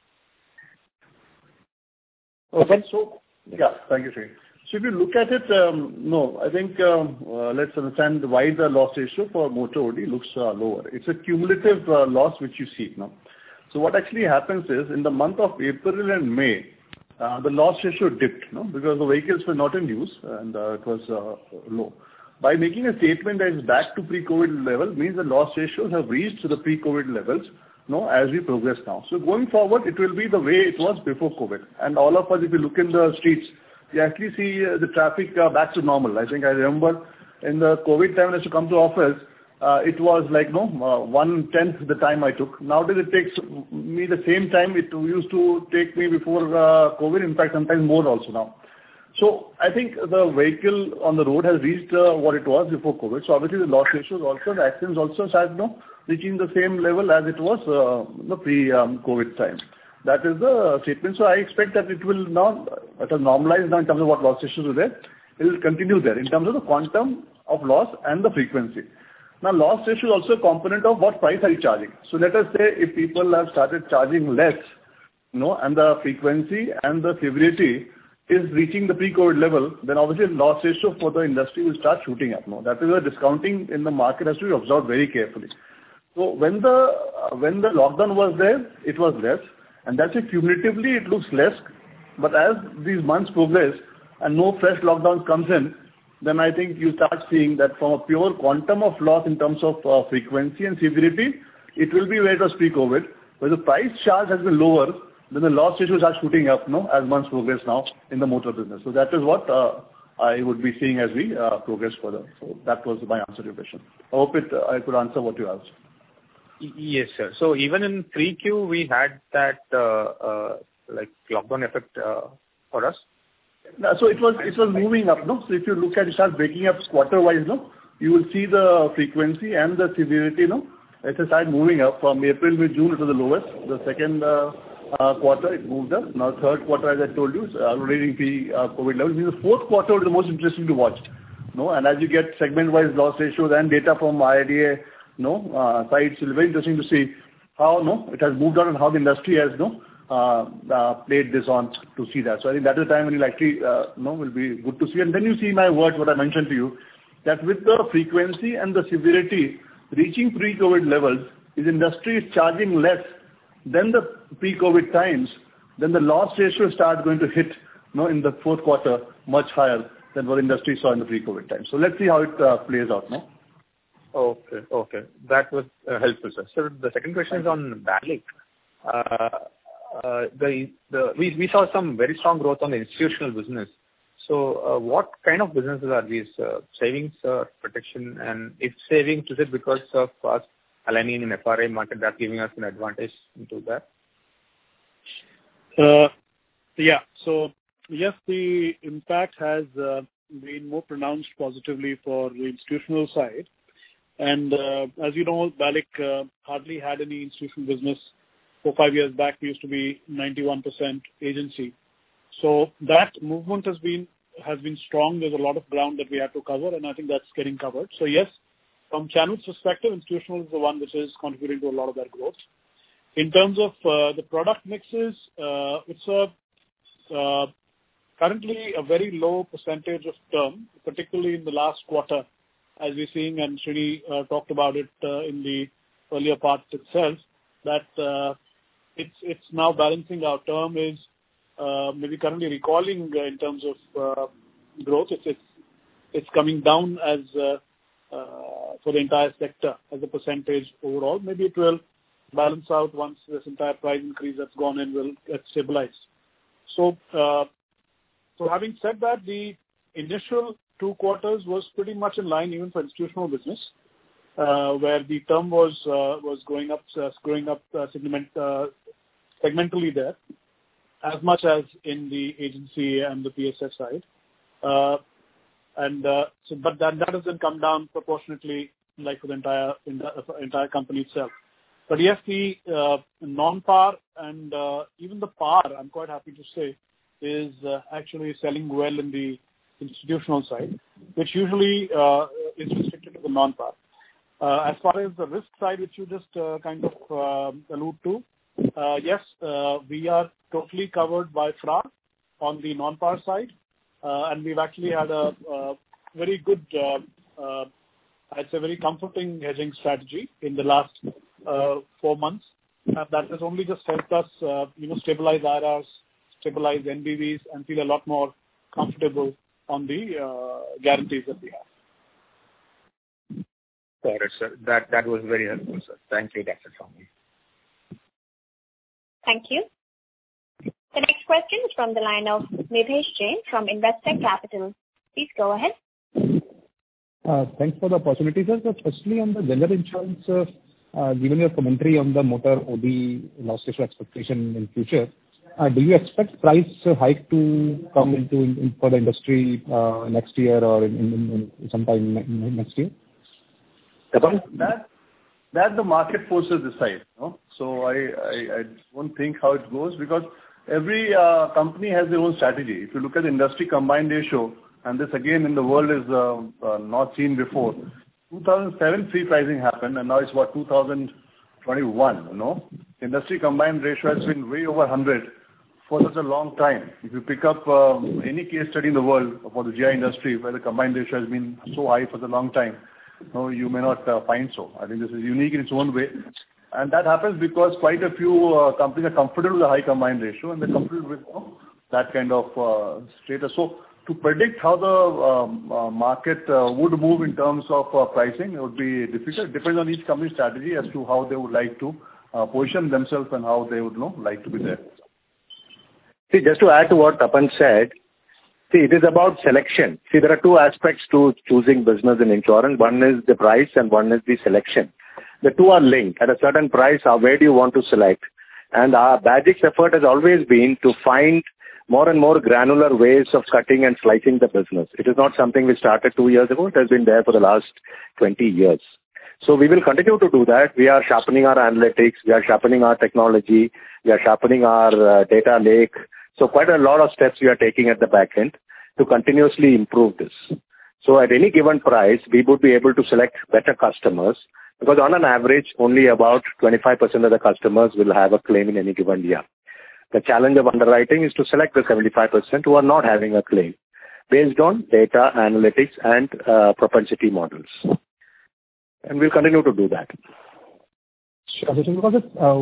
Speaker 5: Okay, so thank you, Srini. So if you look at it, no, I think let's understand why the loss ratio for motor OD looks lower. It's a cumulative loss which you see now. So what actually happens is in the month of April and May, the loss ratio dipped, because the vehicles were not in use and it was low. By making a statement that is back to pre-COVID level means the loss ratios have reached to the pre-COVID levels, as we progress now. So going forward, it will be the way it was before COVID. And all of us, if you look in the streets, you actually see the traffic back to normal. I think I remember in the COVID time when I used to come to office, it was like 1/10 the time I took. Nowadays it takes me the same time it used to take me before COVID. In fact, sometimes more also now. So I think the vehicle on the road has reached what it was before COVID. So obviously the loss ratios also, the accidents also start reaching the same level as it was the pre-COVID time. That is the statement. So I expect that it will it has normalized now in terms of what loss ratios are there. It will continue there in terms of the quantum of loss and the frequency. Now loss ratio is also a component of what price are you charging. So let us say if people have started charging less, and the frequency and the severity is reaching the pre-COVID level, then obviously loss ratio for the industry will start shooting up. That is where discounting in the market has to be observed very carefully. So when the lockdown was there, it was less, and that's why cumulatively it looks less. But as these months progress and no fresh lockdowns comes in, then I think you start seeing that from a pure quantum of loss in terms of frequency and severity, it will be where it was pre-COVID. Where the price charge has been lower, then the loss ratios are shooting up as months progress now in the motor business. So that is what I would be seeing as we progress further. So that was my answer to your question. I hope I could answer what you asked.
Speaker 8: Yes, sir. So even in 3Q, we had that lockdown effect for us?
Speaker 5: So it was moving up, So if you look at it, start breaking up quarter-wise, you will see the frequency and the severity, it has started moving up. From April to June, it was the lowest. The second quarter, it moved up. Now third quarter, as I told you, is already pre-COVID level. The fourth quarter is the most interesting to watch. And as you get segment-wise loss ratios and data from IRDAI sites, it will be very interesting to see how it has moved on and how the industry has played this on to see that. So I think that is the time when you'll actually will be good to see. And then you see my words, what I mentioned to you, that with the frequency and the severity reaching pre-COVID levels, if the industry is charging less than the pre-COVID times, then the loss ratio starts going to hit in the fourth quarter much higher than what the industry saw in the pre-COVID time. So let's see how it plays out.
Speaker 8: Okay. That was helpful, sir. So the second question is on BALIC. We saw some very strong growth on the institutional business. So what kind of businesses are these? Savings, protection, and if savings, is it because of us aligning in FRA market that's giving us an advantage into that?
Speaker 6: So yes, the impact has been more pronounced positively for the institutional side. And as you know, BALIC hardly had any institutional business. 4-5 years back, we used to be 91% agency. So that movement has been has been strong. There's a lot of ground that we have to cover, and I think that's getting covered. So yes, from channels perspective, institutional is the one which is contributing to a lot of that growth. In terms of the product mixes, it's currently a very low percentage of term, particularly in the last quarter, as we're seeing, and Srini talked about it in the earlier part itself, that it's now balancing. Our term is maybe currently recalling in terms of growth. It's coming down as for the entire sector as a percentage overall. Maybe it will balance out once this entire price increase that's gone in will get stabilized. So having said that, the initial 2 quarters was pretty much in line even for institutional business, where the term was growing up segmentally there, as much as in the agency and the PSF side. But that doesn't come down proportionately like for the entire company itself. But yes, the non-par and even the par, I'm quite happy to say, is actually selling well in the institutional side, which usually is restricted to the non-par. As far as the risk side, which you just kind of allude to, yes, we are totally covered by FRA on the non-par side, and we've actually had a very good, I'd say very comforting hedging strategy in the last 4 months. That has only just helped us, stabilize IRRs, stabilize NBVs, and feel a lot more comfortable on the guarantees that we have.
Speaker 8: Got it, sir. That was very helpful, sir. Thank you. That's it from me.
Speaker 3: Thank you. The next question is from the line of Nidhesh Jain from Investec Capital. Please go ahead.
Speaker 9: Thanks for the opportunity, sir. So firstly, on the general insurance, given your commentary on the motor OD loss ratio expectation in future, do you expect price hike to come into for the industry next year or in sometime next year?
Speaker 5: That the market forces decide. No? So I won't think how it goes, because every company has their own strategy. If you look at the industry combined ratio, and this again in the world is not seen before. 2007 free pricing happened, and now it's 2021. Industry combined ratio has been way over 100 for such a long time. If you pick up any case study in the world for the GI industry where the combined ratio has been so high for a long time, you may not find so. I think this is unique in its own way. And that happens because quite a few companies are comfortable with the high combined ratio, and they're comfortable with that kind of status. So to predict how the market would move in terms of pricing, it would be difficult. It depends on each company's strategy as to how they would like to position themselves and how they would like to be there.
Speaker 2: See, just to add to what Tapan said, it is about selection. See, there are 2 aspects to choosing business in insurance. One is the price and one is the selection. The 2 are linked. At a certain price, where do you want to select? And our Bajik's effort has always been to find more and more granular ways of cutting and slicing the business. It is not something we started 2 years ago. It has been there for the last 20 years. So we will continue to do that. We are sharpening our analytics. We are sharpening our technology. We are sharpening our data lake. So quite a lot of steps we are taking at the back end to continuously improve this. So at any given price, we would be able to select better customers, because on an average, only about 25% of the customers will have a claim in any given year. The challenge of underwriting is to select the 75% who are not having a claim based on data, analytics, and propensity models. And we'll continue to do that.
Speaker 9: Sure. Because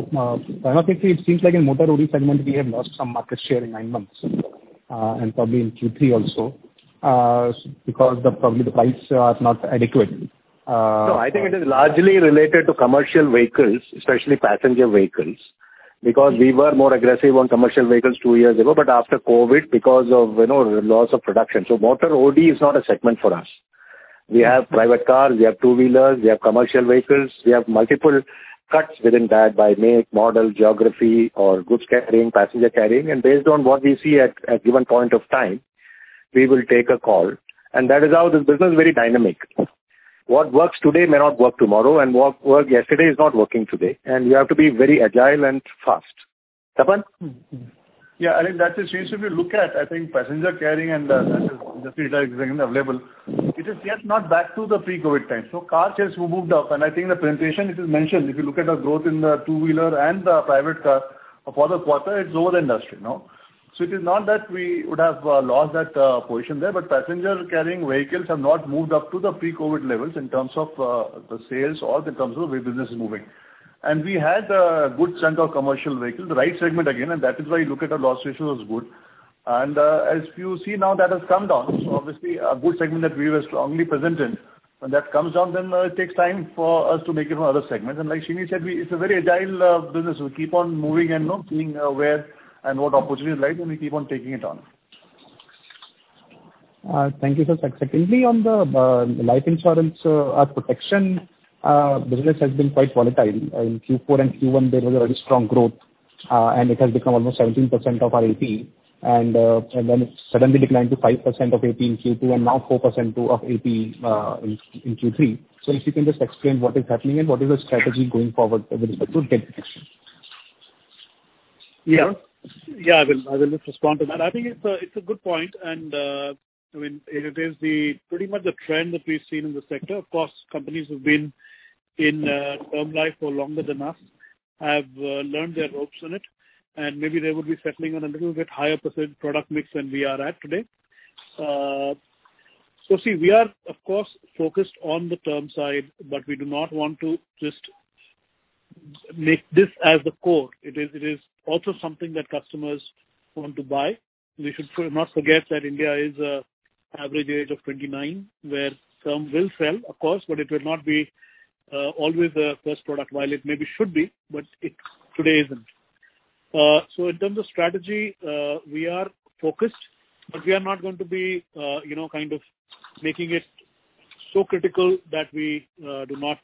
Speaker 9: it seems like in motor OD segment, we have lost some market share in 9 months, and probably in Q3 also, because probably the price are not adequate.
Speaker 2: No, I think it is largely related to commercial vehicles, especially passenger vehicles, because we were more aggressive on commercial vehicles 2 years ago, but after COVID, because of loss of production. So motor OD is not a segment for us. We have private cars, we have 2-wheelers, we have commercial vehicles, we have multiple cuts within that by make, model, geography, or goods carrying, passenger carrying, and based on what we see at a given point of time, we will take a call. And that is how this business is very dynamic. What works today may not work tomorrow, and what worked yesterday is not working today. And you have to be very agile and fast. Tapan?
Speaker 5: Yeah, I think that is changed. If you look at, I think passenger carrying and that is industry data is available. It is yet not back to the pre-COVID time. So car shares moved up, and I think the presentation it is mentioned. If you look at the growth in the two-wheeler and the private car for the quarter, it's over the industry. No, so it is not that we would have lost that position there, but passenger carrying vehicles have not moved up to the pre-COVID levels in terms of the sales or in terms of the way business is moving. And we had a good chunk of commercial vehicles, the right segment again, and that is why you look at the loss ratio was good. And as you see now, that has come down. So obviously, a good segment that we were strongly present in, when that comes down, then it takes time for us to make it from other segments. And like Srini said, it's a very agile business. We keep on moving and seeing where and what opportunities lie, and we keep on taking it on.
Speaker 9: Thank you, sir. Secondly, on the life insurance, our protection business has been quite volatile. In Q4 and Q1, there was a very strong growth, and it has become almost 17% of our AP. And then it suddenly declined to 5% of AP in Q2 and now 4% of AP in Q3. So if you can just explain what is happening and what is the strategy going forward with respect to debt protection.
Speaker 6: Yeah, I will just respond to that. I think it's a good point, and I mean it is pretty much the trend that we've seen in the sector. Of course, companies who've been in term life for longer than us have learned their ropes on it, and maybe they would be settling on a little bit higher percent product mix than we are at today. So see, we are of course focused on the term side, but we do not want to just make this as the core. It is also something that customers want to buy. We should not forget that India is a average age of 29, where term will sell, of course, but it will not be always the first product, while it maybe should be, but it today isn't. So in terms of strategy, we are focused, but we are not going to be, kind of making it so critical that we do not,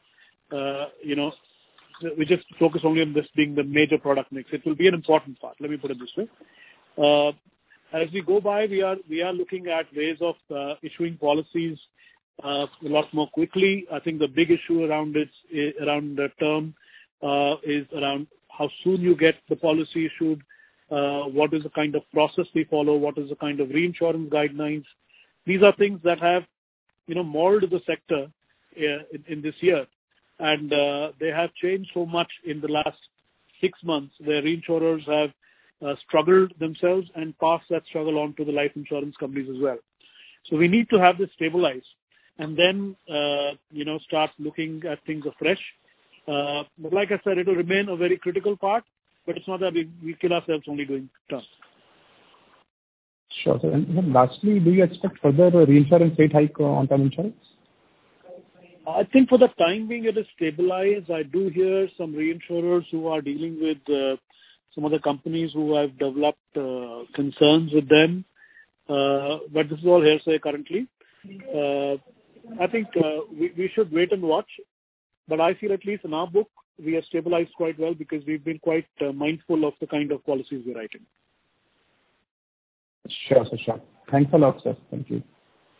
Speaker 6: we just focus only on this being the major product mix. It will be an important part. Let me put it this way. As we go by, we are looking at ways of issuing policies a lot more quickly. I think the big issue around the term is around how soon you get the policy issued, what is the kind of process we follow, what is the kind of reinsurance guidelines. These are things that have, molded the sector in this year, and they have changed so much in the last 6 months, where reinsurers have struggled themselves and passed that struggle on to the life insurance companies as well. So we need to have this stabilized and then, start looking at things afresh. But like I said, it will remain a very critical part, but it's not that we kill ourselves only doing term.
Speaker 9: Sure, sir. And lastly, do you expect further reinsurance rate hike on term insurance?
Speaker 6: I think for the time being it is stabilized. I do hear some reinsurers who are dealing with some of the companies who have developed concerns with them. But this is all hearsay currently. I think we should wait and watch. But I feel at least in our book, we have stabilized quite well because we've been quite mindful of the kind of policies we're writing.
Speaker 9: Sure, sir, sure. Thanks a lot, sir. Thank you.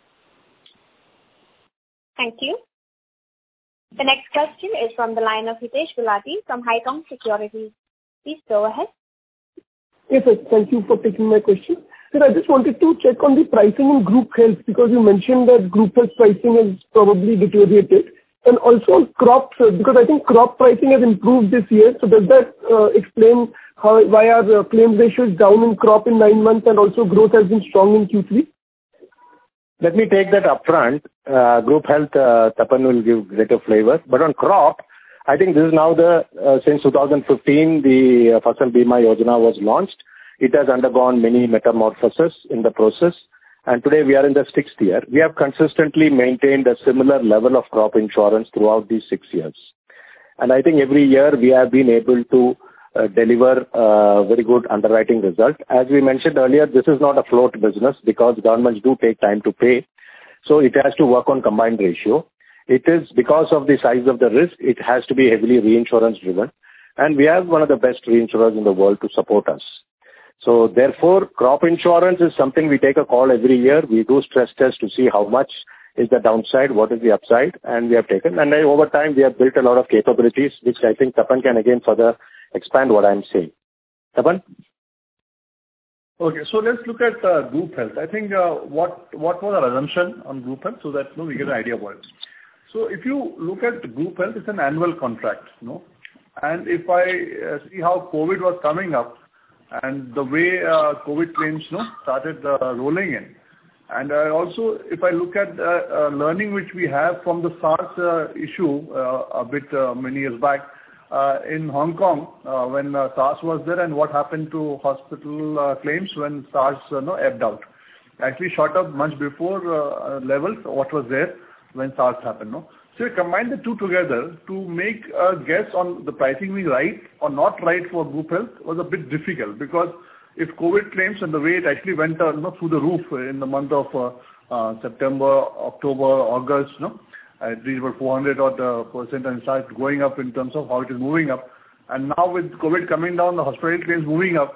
Speaker 3: Thank you. The next question is from the line of Hitesh Gulati from Haitong Securities. Please go ahead.
Speaker 10: Yes, sir. Thank you for taking my question. Sir, I just wanted to check on the pricing in group health, because you mentioned that group health pricing has probably deteriorated. And also on crop, sir, because I think crop pricing has improved this year. So does that explain why our claims ratio is down in crop in 9 months and also growth has been strong in Q3?
Speaker 2: Let me take that upfront. Group health, Tapan will give greater flavor. But on crop, I think this is now since 2015, the Fasal Bima Yojana was launched. It has undergone many metamorphoses in the process. And today we are in the 6th year. We have consistently maintained a similar level of crop insurance throughout these 6 years. And I think every year we have been able to deliver a very good underwriting result. As we mentioned earlier, this is not a float business because governments do take time to pay. So it has to work on combined ratio. It is because of the size of the risk, it has to be heavily reinsurance driven. And we have one of the best reinsurers in the world to support us. So therefore, crop insurance is something we take a call every year. We do stress test to see how much is the downside, what is the upside, and we have taken. And over time, we have built a lot of capabilities, which I think Tapan can again further expand what I'm saying. Tapan?
Speaker 5: Okay, so let's look at group health. I think what was our assumption on group health so that we get an idea about it. So if you look at group health, it's an annual contract, and if I see how COVID was coming up and the way COVID claims started rolling in, and also if I look at learning which we have from the SARS issue a bit many years back in Hong Kong when SARS was there, and what happened to hospital claims when SARS ebbed out. Actually shot up much before levels what was there when SARS happened. So you combine the two together to make a guess on the pricing being right or not right for group health was a bit difficult, because if COVID claims and the way it actually went through the roof in the month of September, October, August, it reached about 400% and started going up in terms of how it is moving up. And now with COVID coming down, the hospital claims moving up.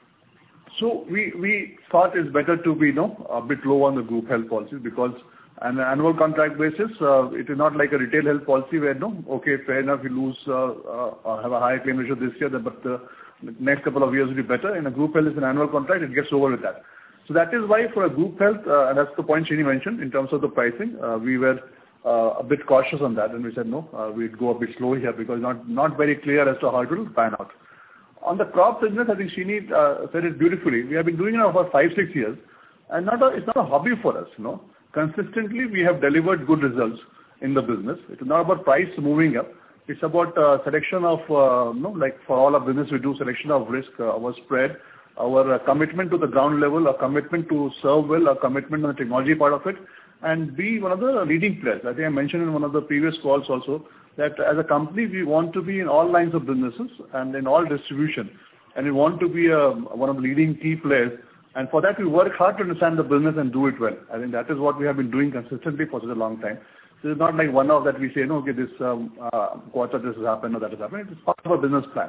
Speaker 5: So we thought it's better to be a bit low on the group health policies, because on an annual contract basis, it is not like a retail health policy where okay, fair enough, you lose have a higher claim ratio this year, but the next couple of years will be better. In a group health, it's an annual contract, it gets over with that. So that is why for a group health, and that's the point Srini mentioned in terms of the pricing, we were a bit cautious on that, and we said no, we'd go a bit slow here because not very clear as to how it will pan out. On the crop business, I think Srini said it beautifully. We have been doing it for 5-6 years, and it's not a hobby for us. Consistently, we have delivered good results in the business. It's not about price moving up. It's about selection of, like for all our business, we do selection of risk, our spread, our commitment to the ground level, our commitment to serve well, our commitment on the technology part of it, and be one of the leading players. I think I mentioned in one of the previous calls also that as a company, we want to be in all lines of businesses and in all distribution, and we want to be one of the leading key players. And for that, we work hard to understand the business and do it well. I think that is what we have been doing consistently for such a long time. So it's not like one-off that we say, no, okay, this quarter this has happened or that has happened. It's part of our business plan.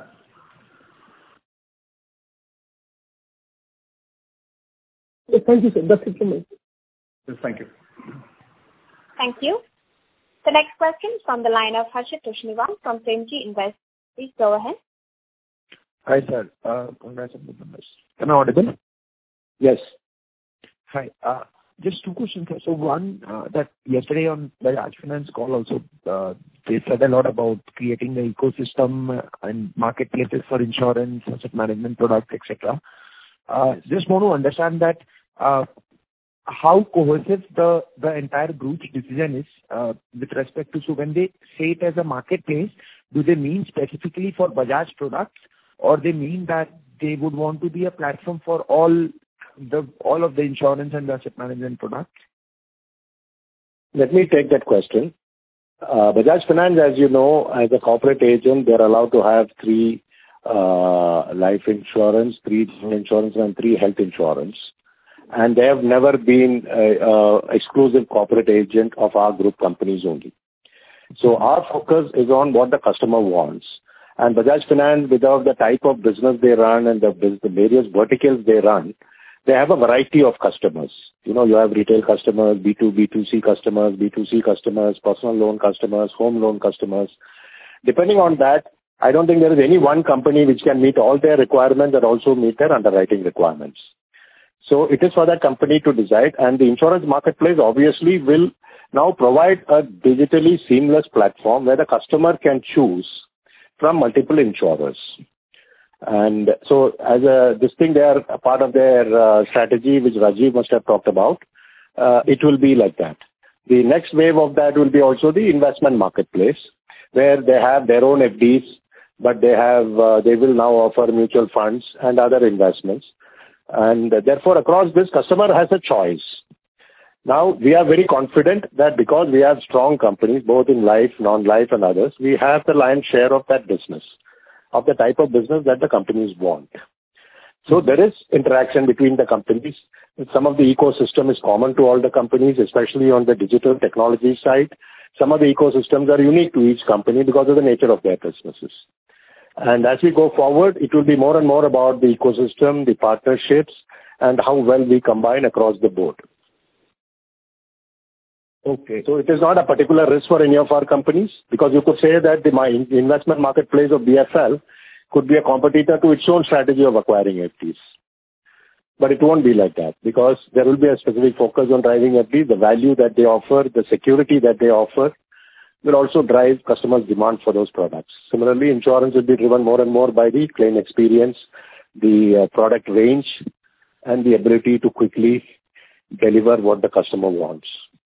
Speaker 10: Yes, thank you, sir. That's it from me.
Speaker 5: Yes, thank you.
Speaker 3: Thank you. The next question is from the line of Harshit Toshniwal from Premji Invest. Please go ahead.
Speaker 11: Hi, sir. Congrats on the numbers. Am I audible?
Speaker 2: Yes.
Speaker 11: Hi. Just two questions. So one, that yesterday on the Bajaj Finance call also, they said a lot about creating the ecosystem and marketplaces for insurance, asset management products, etc. Just want to understand that how cohesive the entire group's decision is with respect to, so when they say it as a marketplace, do they mean specifically for Bajaj products, or they mean that they would want to be a platform for all of the insurance and the asset management products?
Speaker 2: Let me take that question. Bajaj Finance, as you know, as a corporate agent, they're allowed to have 3 life insurance, 3 insurance, and 3 health insurance. And they have never been exclusive corporate agent of our group companies only. So our focus is on what the customer wants. And Bajaj Finance, without the type of business they run and the various verticals they run, they have a variety of customers. You have retail customers, B2C customers, personal loan customers, home loan customers. Depending on that, I don't think there is any one company which can meet all their requirements and also meet their underwriting requirements. So it is for that company to decide, and the insurance marketplace obviously will now provide a digitally seamless platform where the customer can choose from multiple insurers. And so as this thing, they are a part of their strategy, which Rajiv must have talked about. It will be like that. The next wave of that will be also the investment marketplace, where they have their own FDs, but they will now offer mutual funds and other investments. And therefore, across this, customer has a choice. Now, we are very confident that because we have strong companies, both in life, non-life and others, we have the lion's share of that business, of the type of business that the companies want. So there is interaction between the companies. Some of the ecosystem is common to all the companies, especially on the digital technology side. Some of the ecosystems are unique to each company because of the nature of their businesses. And as we go forward, it will be more and more about the ecosystem, the partnerships, and how well we combine across the board.
Speaker 11: Okay.
Speaker 2: So it is not a particular risk for any of our companies, because you could say that the investment marketplace of BFL could be a competitor to its own strategy of acquiring FTs. But it won't be like that, because there will be a specific focus on driving at least the value that they offer, the security that they offer will also drive customers' demand for those products. Similarly, insurance will be driven more and more by the claim experience, the product range, and the ability to quickly deliver what the customer wants.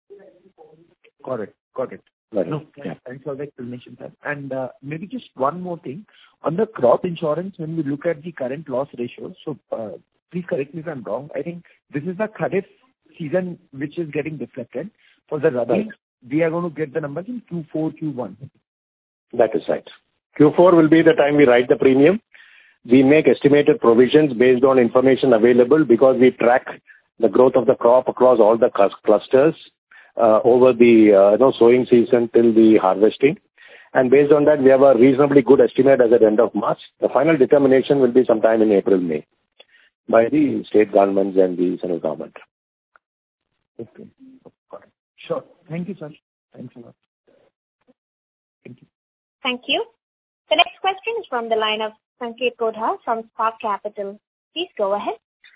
Speaker 11: Got it.
Speaker 2: Right.
Speaker 11: No, yeah, thanks for the explanation, sir. And maybe just one more thing. On the crop insurance, when we look at the current loss ratio, so please correct me if I'm wrong, I think this is the Kharif season which is getting reflected. For the Rabi, we are going to get the numbers in Q4, Q1.
Speaker 2: That is right. Q4 will be the time we write the premium. We make estimated provisions based on information available because we track the growth of the crop across all the clusters over the sowing season till the harvesting. And based on that, we have a reasonably good estimate as at the end of March. The final determination will be sometime in April, May by the state governments and the central government.
Speaker 11: Okay. Got it. Sure. Thank you, sir. Thanks a lot. Thank you.
Speaker 3: Thank you. The next question is from the line of Sanket Godha from Spark Capital. Please go ahead.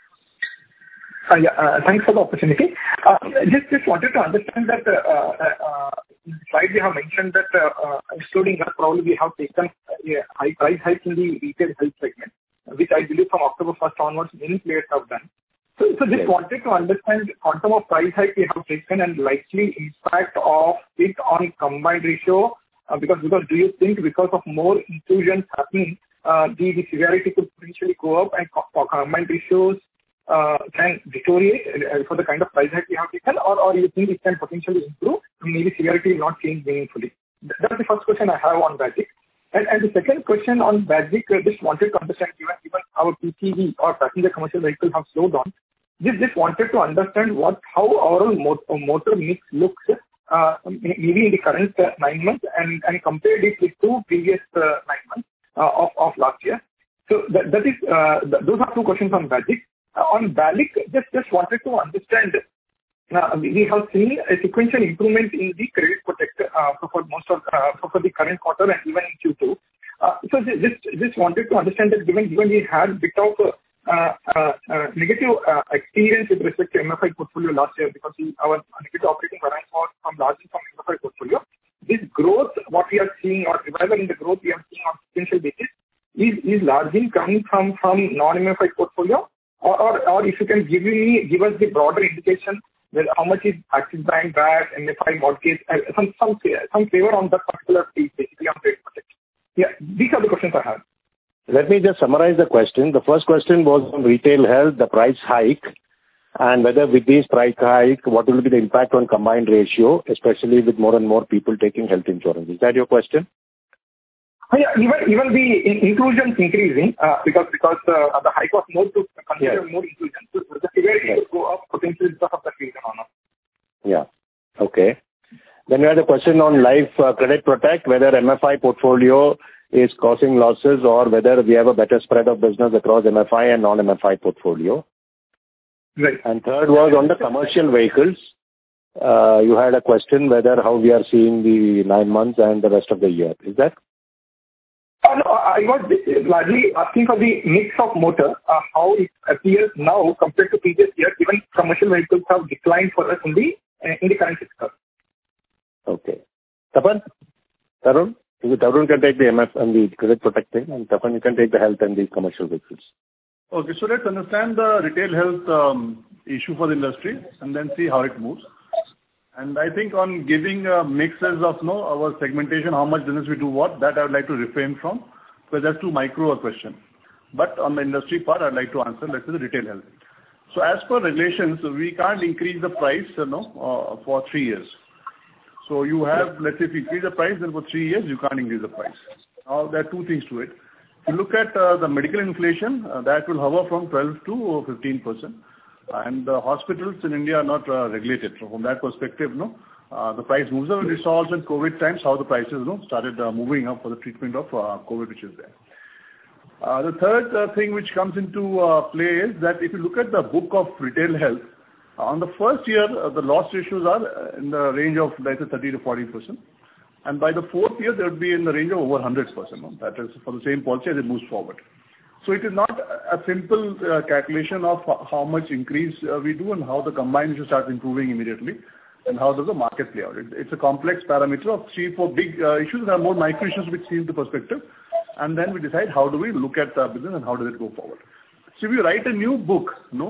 Speaker 12: Thanks for the opportunity. Just wanted to understand that in the slide we have mentioned that excluding that probably we have taken a high price hike in the retail health segment, which I believe from October 1st onwards many players have done. So just wanted to understand quantum of price hike we have taken and likely impact of it on combined ratio, because do you think because of more inclusions happening, the severity could potentially go up and combined ratios can deteriorate for the kind of price hike we have taken, or you think it can potentially improve, maybe severity will not change meaningfully? That's the first question I have on BAGIC. And the second question on BAGIC, just wanted to understand, given our PCV or passenger commercial vehicles have slowed down, just wanted to understand how our motor mix looks maybe in the current 9 months and compared it with 2 previous 9 months of last year. So those are 2 questions on BAGIC. On BALIC, just wanted to understand, we have seen a sequential improvement in the credit protect for the current quarter and even in Q2. So just wanted to understand that given we had a bit of negative experience with respect to MFI portfolio last year, because our negative operating variance was largely from MFI portfolio. This growth, what we are seeing, or revival in the growth we are seeing on sequential basis, is largely coming from non-MFI portfolio, or if you can give us the broader indication that how much is Axis Bank, BAT, MFI, mortgage, some flavor on that particular piece, basically on credit protect. Yeah, these are the questions I have.
Speaker 2: Let me just summarize the question. The first question was on retail health, the price hike, and whether with this price hike, what will be the impact on combined ratio, especially with more and more people taking health insurance. Is that your question?
Speaker 12: Yeah, even the inclusions increasing because the hike was more to consider more inclusion. So the severity will go up potentially because of that reason or not.
Speaker 2: Yeah. Okay. Then we had a question on life credit protect, whether MFI portfolio is causing losses or whether we have a better spread of business across MFI and non-MFI portfolio.
Speaker 12: Right.
Speaker 2: And third was on the commercial vehicles. You had a question whether how we are seeing the 9 months and the rest of the year. Is that?
Speaker 12: No, I was largely asking for the mix of motor, how it appears now compared to previous year, given commercial vehicles have declined for us in the current fiscal.
Speaker 2: Okay. Tapan? Tarun? Tarun can take the MF and the credit protecting, and Tapan, you can take the health and the commercial vehicles.
Speaker 5: Okay, so let's understand the retail health issue for the industry and then see how it moves. And I think on giving mixes of our segmentation, how much business we do what, that I would like to refrain from, because that's too micro a question. But on the industry part, I'd like to answer, let's say, the retail health. So as per regulations, we can't increase the price for 3 years. So you have, let's say, if you increase the price, then for 3 years, you can't increase the price. Now, there are 2 things to it. If you look at the medical inflation, that will hover from 12 to 15%. And the hospitals in India are not regulated. So from that perspective, the price moves up. We saw also in COVID times how the prices started moving up for the treatment of COVID, which is there. The third thing which comes into play is that if you look at the book of retail health, on the first year, the loss ratios are in the range of, let's say, 30 to 40%. And by the 4th year, they would be in the range of over 100%. That is for the same policy as it moves forward. So it is not a simple calculation of how much increase we do and how the combined ratio starts improving immediately and how does the market play out. It's a complex parameter of 3-4 big issues. There are more micro issues which see the perspective, and then we decide how do we look at the business and how does it go forward. So if you write a new book,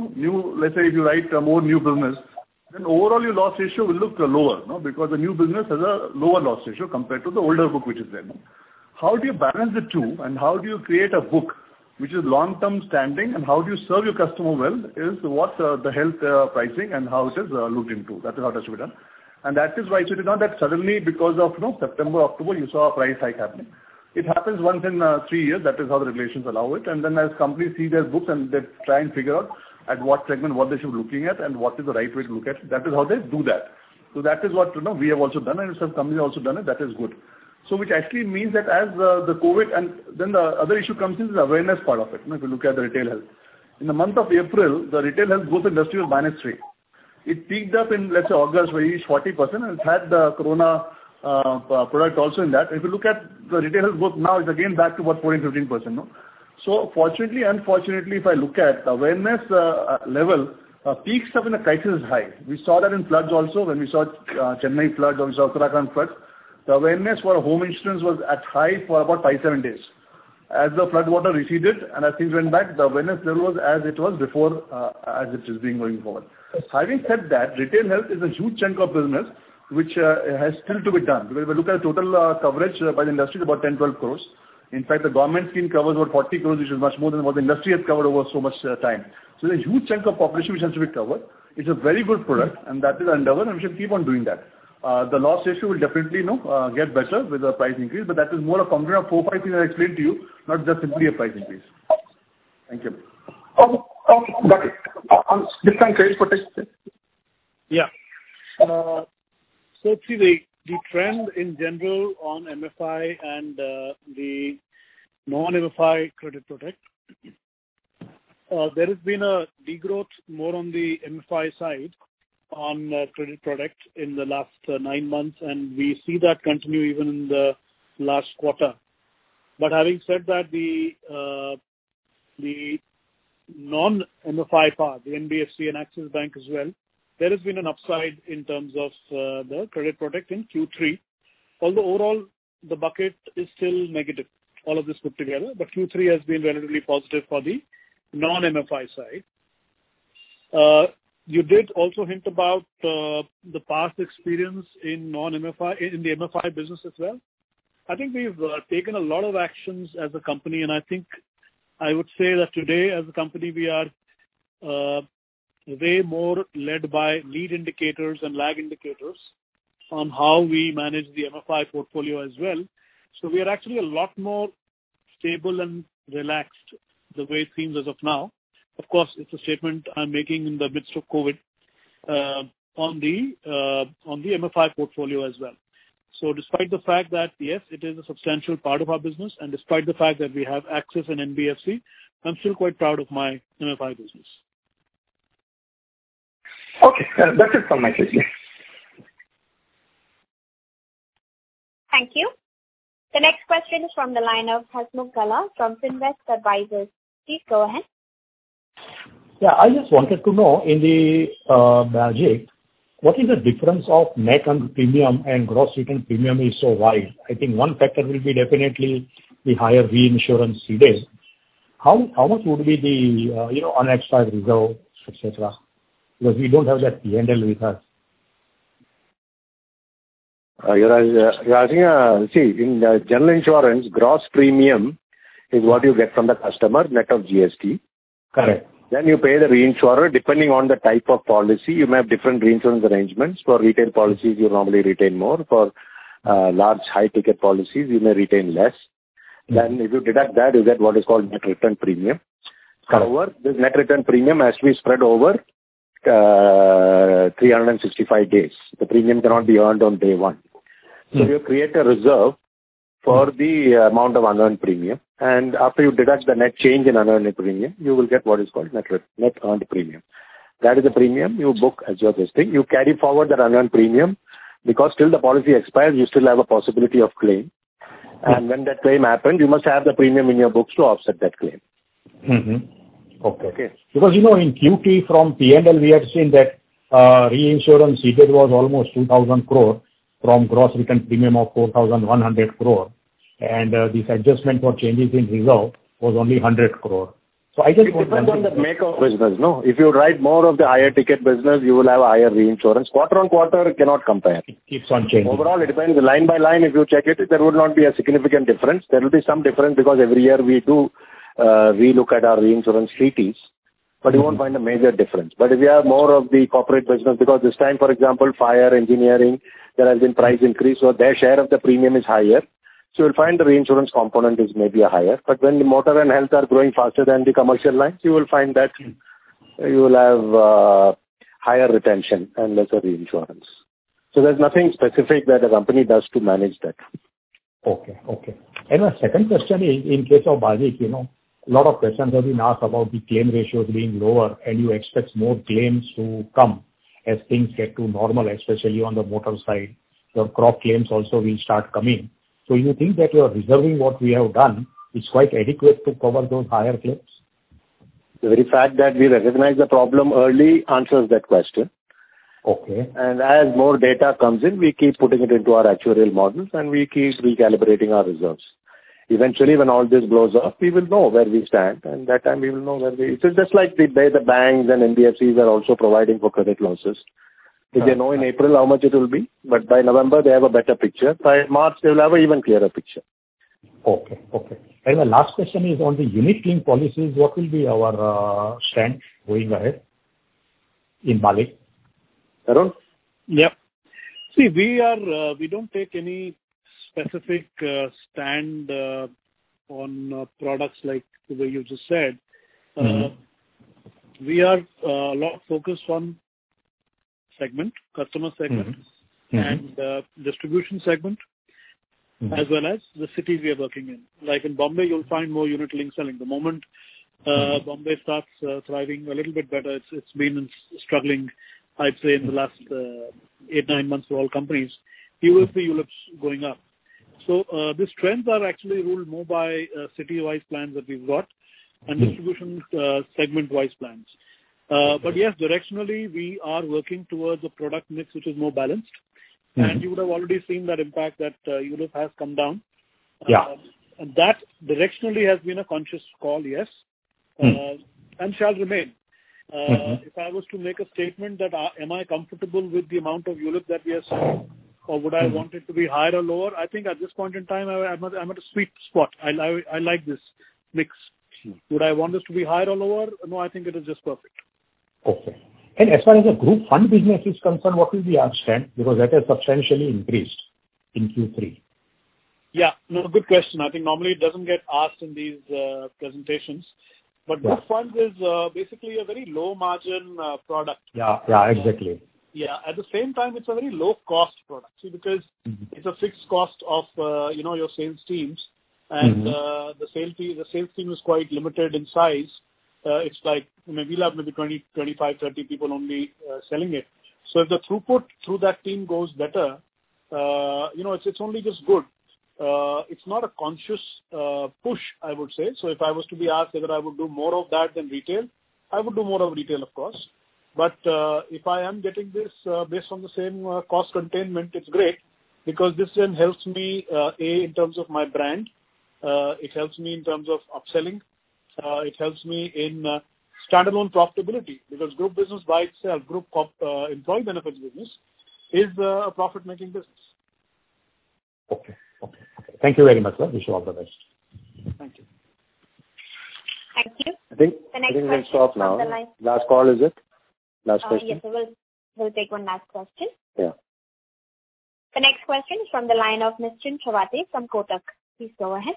Speaker 5: let's say if you write more new business, then overall your loss ratio will look lower, because the new business has a lower loss ratio compared to the older book which is there. How do you balance the two, and how do you create a book which is long-term standing, and how do you serve your customer well is what the health pricing and how it is looked into. That is how it has to be done. And that is why it is not that suddenly because of September, October, you saw a price hike happening. It happens once in 3 years. That is how the regulations allow it. And then as companies see their books and they try and figure out at what segment, what they should be looking at and what is the right way to look at it, that is how they do that. So that is what we have also done, and some companies have also done it. That is good. So which actually means that as the COVID, and then the other issue comes in is the awareness part of it. If you look at the retail health. In the month of April, the retail health growth industry was -3. It peaked up in, let's say, August, where it reached 40%, and it's had the corona product also in that. If you look at the retail health growth now, it's again back to about 14-15%. So fortunately, unfortunately, if I look at the awareness level, peaks up in the crisis is high. We saw that in floods also, when we saw Chennai floods or we saw Uttarakhand floods. The awareness for home insurance was at high for about 5-7 days. As the flood water receded and as things went back, the awareness level was as it was before, as it is being going forward. Having said that, retail health is a huge chunk of business which has still to be done. Because if we look at the total coverage by the industry, it's about 10-12 crores. In fact, the government scheme covers about 40 crores, which is much more than what the industry has covered over so much time. So there's a huge chunk of population which has to be covered. It's a very good product, and that is our endeavor, and we should keep on doing that. The loss ratio will definitely get better with the price increase, but that is more a component of 4-5 things I explained to you, not just simply a price increase. Thank you.
Speaker 12: Okay, got it. On different credit protection.
Speaker 6: Yeah. So see the trend in general on MFI and the non-MFI credit protect. There has been a degrowth more on the MFI side on credit product in the last 9 months, and we see that continue even in the last quarter. But having said that, the non-MFI part, the NBFC and Axis Bank as well, there has been an upside in terms of the credit product in Q3. Although overall the bucket is still negative, all of this put together, but Q3 has been relatively positive for the non-MFI side. You did also hint about the past experience in non-MFI, in the MFI business as well. I think we've taken a lot of actions as a company, and I think I would say that today as a company we are way more led by lead indicators and lag indicators on how we manage the MFI portfolio as well. So we are actually a lot more stable and relaxed the way it seems as of now. Of course, it's a statement I'm making in the midst of COVID on the MFI portfolio as well. So despite the fact that, yes, it is a substantial part of our business, and despite the fact that we have Axis and NBFC, I'm still quite proud of my MFI business.
Speaker 12: Okay, that's it from my side.
Speaker 3: Thank you. The next question is from the line of Hasmukh Gala from Finvest Advisors. Please go ahead.
Speaker 13: Yeah, I just wanted to know in the BAGIC, what is the difference of net earned premium and gross written premium is so wide? I think one factor will be definitely the higher reinsurance ceded. How much would be the unexpired reserve, etc.? Because we don't have that P&L with us.
Speaker 2: You're asking, see, in general insurance, gross premium is what you get from the customer, net of GST.
Speaker 13: Correct.
Speaker 2: Then you pay the reinsurer depending on the type of policy. You may have different reinsurance arrangements. For retail policies, you normally retain more. For large high-ticket policies, you may retain less. Mm-hmm. Then if you deduct that, you get what is called net return premium. Correct. However, this net return premium has to be spread over 365 days. The premium cannot be earned on day one. So you create a reserve for the amount of unearned premium, and after you deduct the net change in unearned premium, you will get what is called net earned premium. That is the premium you book as your thing. You carry forward that unearned premium because till the policy expires, you still have a possibility of claim. And when that claim happens, you must have the premium in your books to offset that claim.
Speaker 13: Okay. Because, in Q3 from P&L, we had seen that reinsurance ceded was almost 2,000 crore from gross written premium of 4,100 crore. And this adjustment for changes in reserve was only 100 crore. So I just
Speaker 2: it depends on the make of business, no? If you write more of the higher ticket business, you will have a higher reinsurance. Quarter on quarter cannot compare.
Speaker 13: It keeps on changing.
Speaker 2: Overall, it depends line by line. If you check it, there would not be a significant difference. There will be some difference because every year we do relook at our reinsurance treaties, but you won't find a major difference. But if you have more of the corporate business, because this time, for example, fire, engineering, there has been price increase, so their share of the premium is higher. So you'll find the reinsurance component is maybe a higher. But when the motor and health are growing faster than the commercial lines, you will find that you will have higher retention and lesser reinsurance. So there's nothing specific that a company does to manage that.
Speaker 13: Okay. And my second question is, in case of Bajaj, a lot of questions have been asked about the claim ratios being lower, and you expect more claims to come as things get to normal, especially on the motor side. Your crop claims also will start coming. So you think that your reserving what we have done is quite adequate to cover those higher claims?
Speaker 2: The very fact that we recognize the problem early answers that question.
Speaker 13: Okay.
Speaker 2: And as more data comes in, we keep putting it into our actuarial models and we keep recalibrating our reserves. Eventually, when all this blows up, we will know where we stand, and that time we will know where we... It's just like the banks and NBFCs are also providing for credit losses. If they know in April how much it will be, but by November they have a better picture. By March they will have an even clearer picture.
Speaker 13: Okay. And the last question is on the unit link policies. What will be our stand going ahead in BALIC?
Speaker 2: Arun?
Speaker 6: Yeah. See, we don't take any specific stand on products like the way you just said. We are a lot focused on customer segment, and distribution segment, as well as the cities we are working in. Like in Bombay, you'll find more unit link selling. The moment Bombay starts thriving a little bit better, it's been struggling, I'd say, in the last 8-9 months for all companies. You will see ULIPs going up. So these trends are actually ruled more by city-wise plans that we've got and distribution segment-wise plans. But yes, directionally, we are working towards a product mix which is more balanced. And you would have already seen that impact that ULIP has come down. And that directionally has been a conscious call, yes, and shall remain. If I was to make a statement that am I comfortable with the amount of ULIP that we are selling, or would I want it to be higher or lower, I think at this point in time I'm at a sweet spot. I like this mix. Would I want this to be higher or lower? No, I think it is just perfect.
Speaker 13: Okay. And as far as the group fund business is concerned, what will be our stand? Because that has substantially increased in Q3.
Speaker 6: Yeah, no, good question. I think normally it doesn't get asked in these presentations. But group funds is basically a very low margin product.
Speaker 13: Yeah, exactly.
Speaker 6: At the same time, it's a very low cost product. See, because it's a fixed cost of your sales teams, and the sales team is quite limited in size. It's like we'll have maybe 20, 25, 30 people only selling it. So if the throughput through that team goes better, it's only just good. It's not a conscious push, I would say. So if I was to be asked whether I would do more of that than retail, I would do more of retail, of course. But if I am getting this based on the same cost containment, it's great, because this then helps me, in terms of my brand. It helps me in terms of upselling. It helps me in standalone profitability, because group business by itself, group employee benefits business, is a profit-making business.
Speaker 13: Okay. Thank you very much, sir. Wish you all the best.
Speaker 6: Thank you.
Speaker 3: Thank you.
Speaker 2: I think we can stop now. Last call, is it? Last question?
Speaker 3: Yes, we'll take one last question.
Speaker 2: Yeah.
Speaker 3: The next question is from the line of Nischint Chawathe from Kotak. Please go ahead.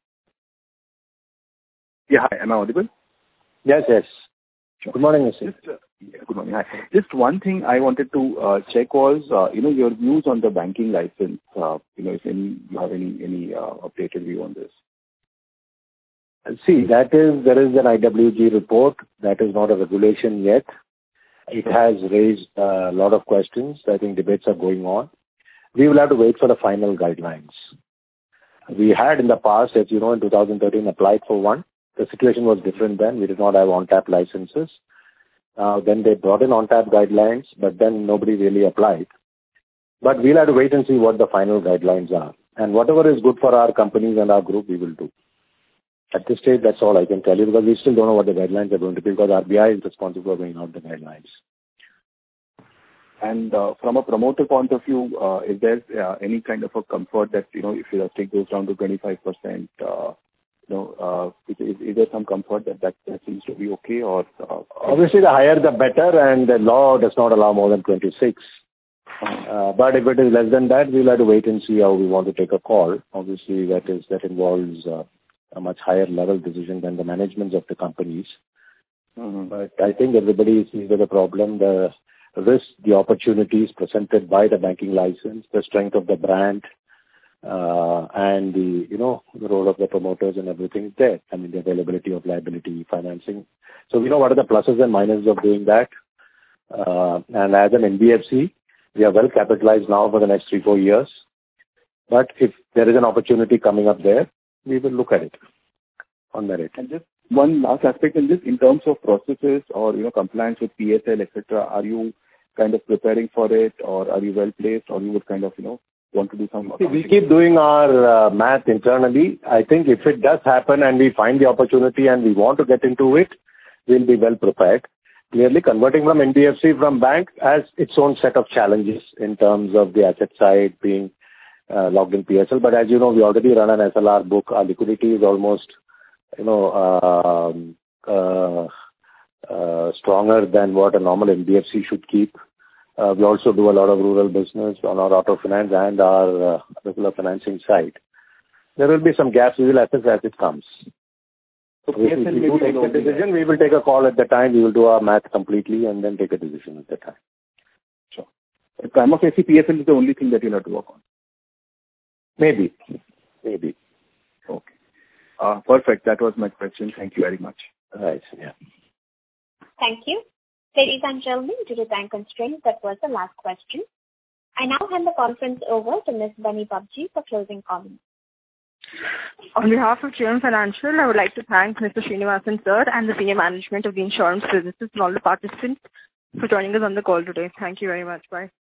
Speaker 14: Yeah, hi. Am I audible?
Speaker 2: Yes.
Speaker 14: Sure.
Speaker 2: Good morning, Nischint.
Speaker 14: Good morning. Hi. Just one thing I wanted to check was, your views on the banking license. If you have any updated view on this.
Speaker 2: See, there is an IWG report. That is not a regulation yet. It has raised a lot of questions. I think debates are going on. We will have to wait for the final guidelines. We had in the past, as you know, in 2013 applied for one. The situation was different then. We did not have on-tap licenses. Then they brought in on-tap guidelines, but then nobody really applied. But we'll have to wait and see what the final guidelines are. And whatever is good for our companies and our group, we will do. At this stage, that's all I can tell you, because we still don't know what the guidelines are going to be, because RBI is responsible for bringing out the guidelines.
Speaker 14: And from a promoter point of view, is there any kind of a comfort that, if your stake goes down to 25%, is there some comfort that seems to be okay? Or
Speaker 2: obviously, the higher the better, and the law does not allow more than 26. But if it is less than that, we'll have to wait and see how we want to take a call. Obviously, that involves a much higher level decision than the management of the companies. But I think everybody sees the problem, the risk, the opportunities presented by the banking license, the strength of the brand, and the role of the promoters and everything is there. I mean, the availability of liability financing. So we know what are the pluses and minuses of doing that. And as an NBFC, we are well capitalized now for the next 3-4 years. But if there is an opportunity coming up there, we will look at it on merit.
Speaker 14: And just one last aspect in this, in terms of processes or compliance with PSL, etc., are you kind of preparing for it, or are you well placed, or you would kind of want to do some?
Speaker 2: We keep doing our math internally. I think if it does happen and we find the opportunity and we want to get into it, we'll be well prepared. Clearly, converting from NBFC from bank has its own set of challenges in terms of the asset side being logged in PSL. But as you know, we already run an SLR book. Our liquidity is almost stronger than what a normal NBFC should keep. We also do a lot of rural business on our auto finance and our regular financing side. There will be some gaps. We will assess as it comes. So if we do take the decision, we will take a call at the time. We will do our math completely and then take a decision at the time.
Speaker 14: Sure. At time of AC, PSL is the only thing that you'll have to work on.
Speaker 2: Maybe.
Speaker 14: Okay. Perfect. That was my question. Thank you very much.
Speaker 2: Right. Yeah.
Speaker 3: Thank you. Ladies and gentlemen, due to time constraints, that was the last question. I now hand the conference over to Ms. Bunny Babjee for closing comments.
Speaker 15: On behalf of JM Financial, I would like to thank Mr. Srinivasan sir and the senior management of the insurance businesses and all the participants for joining us on the call today. Thank you very much. Bye.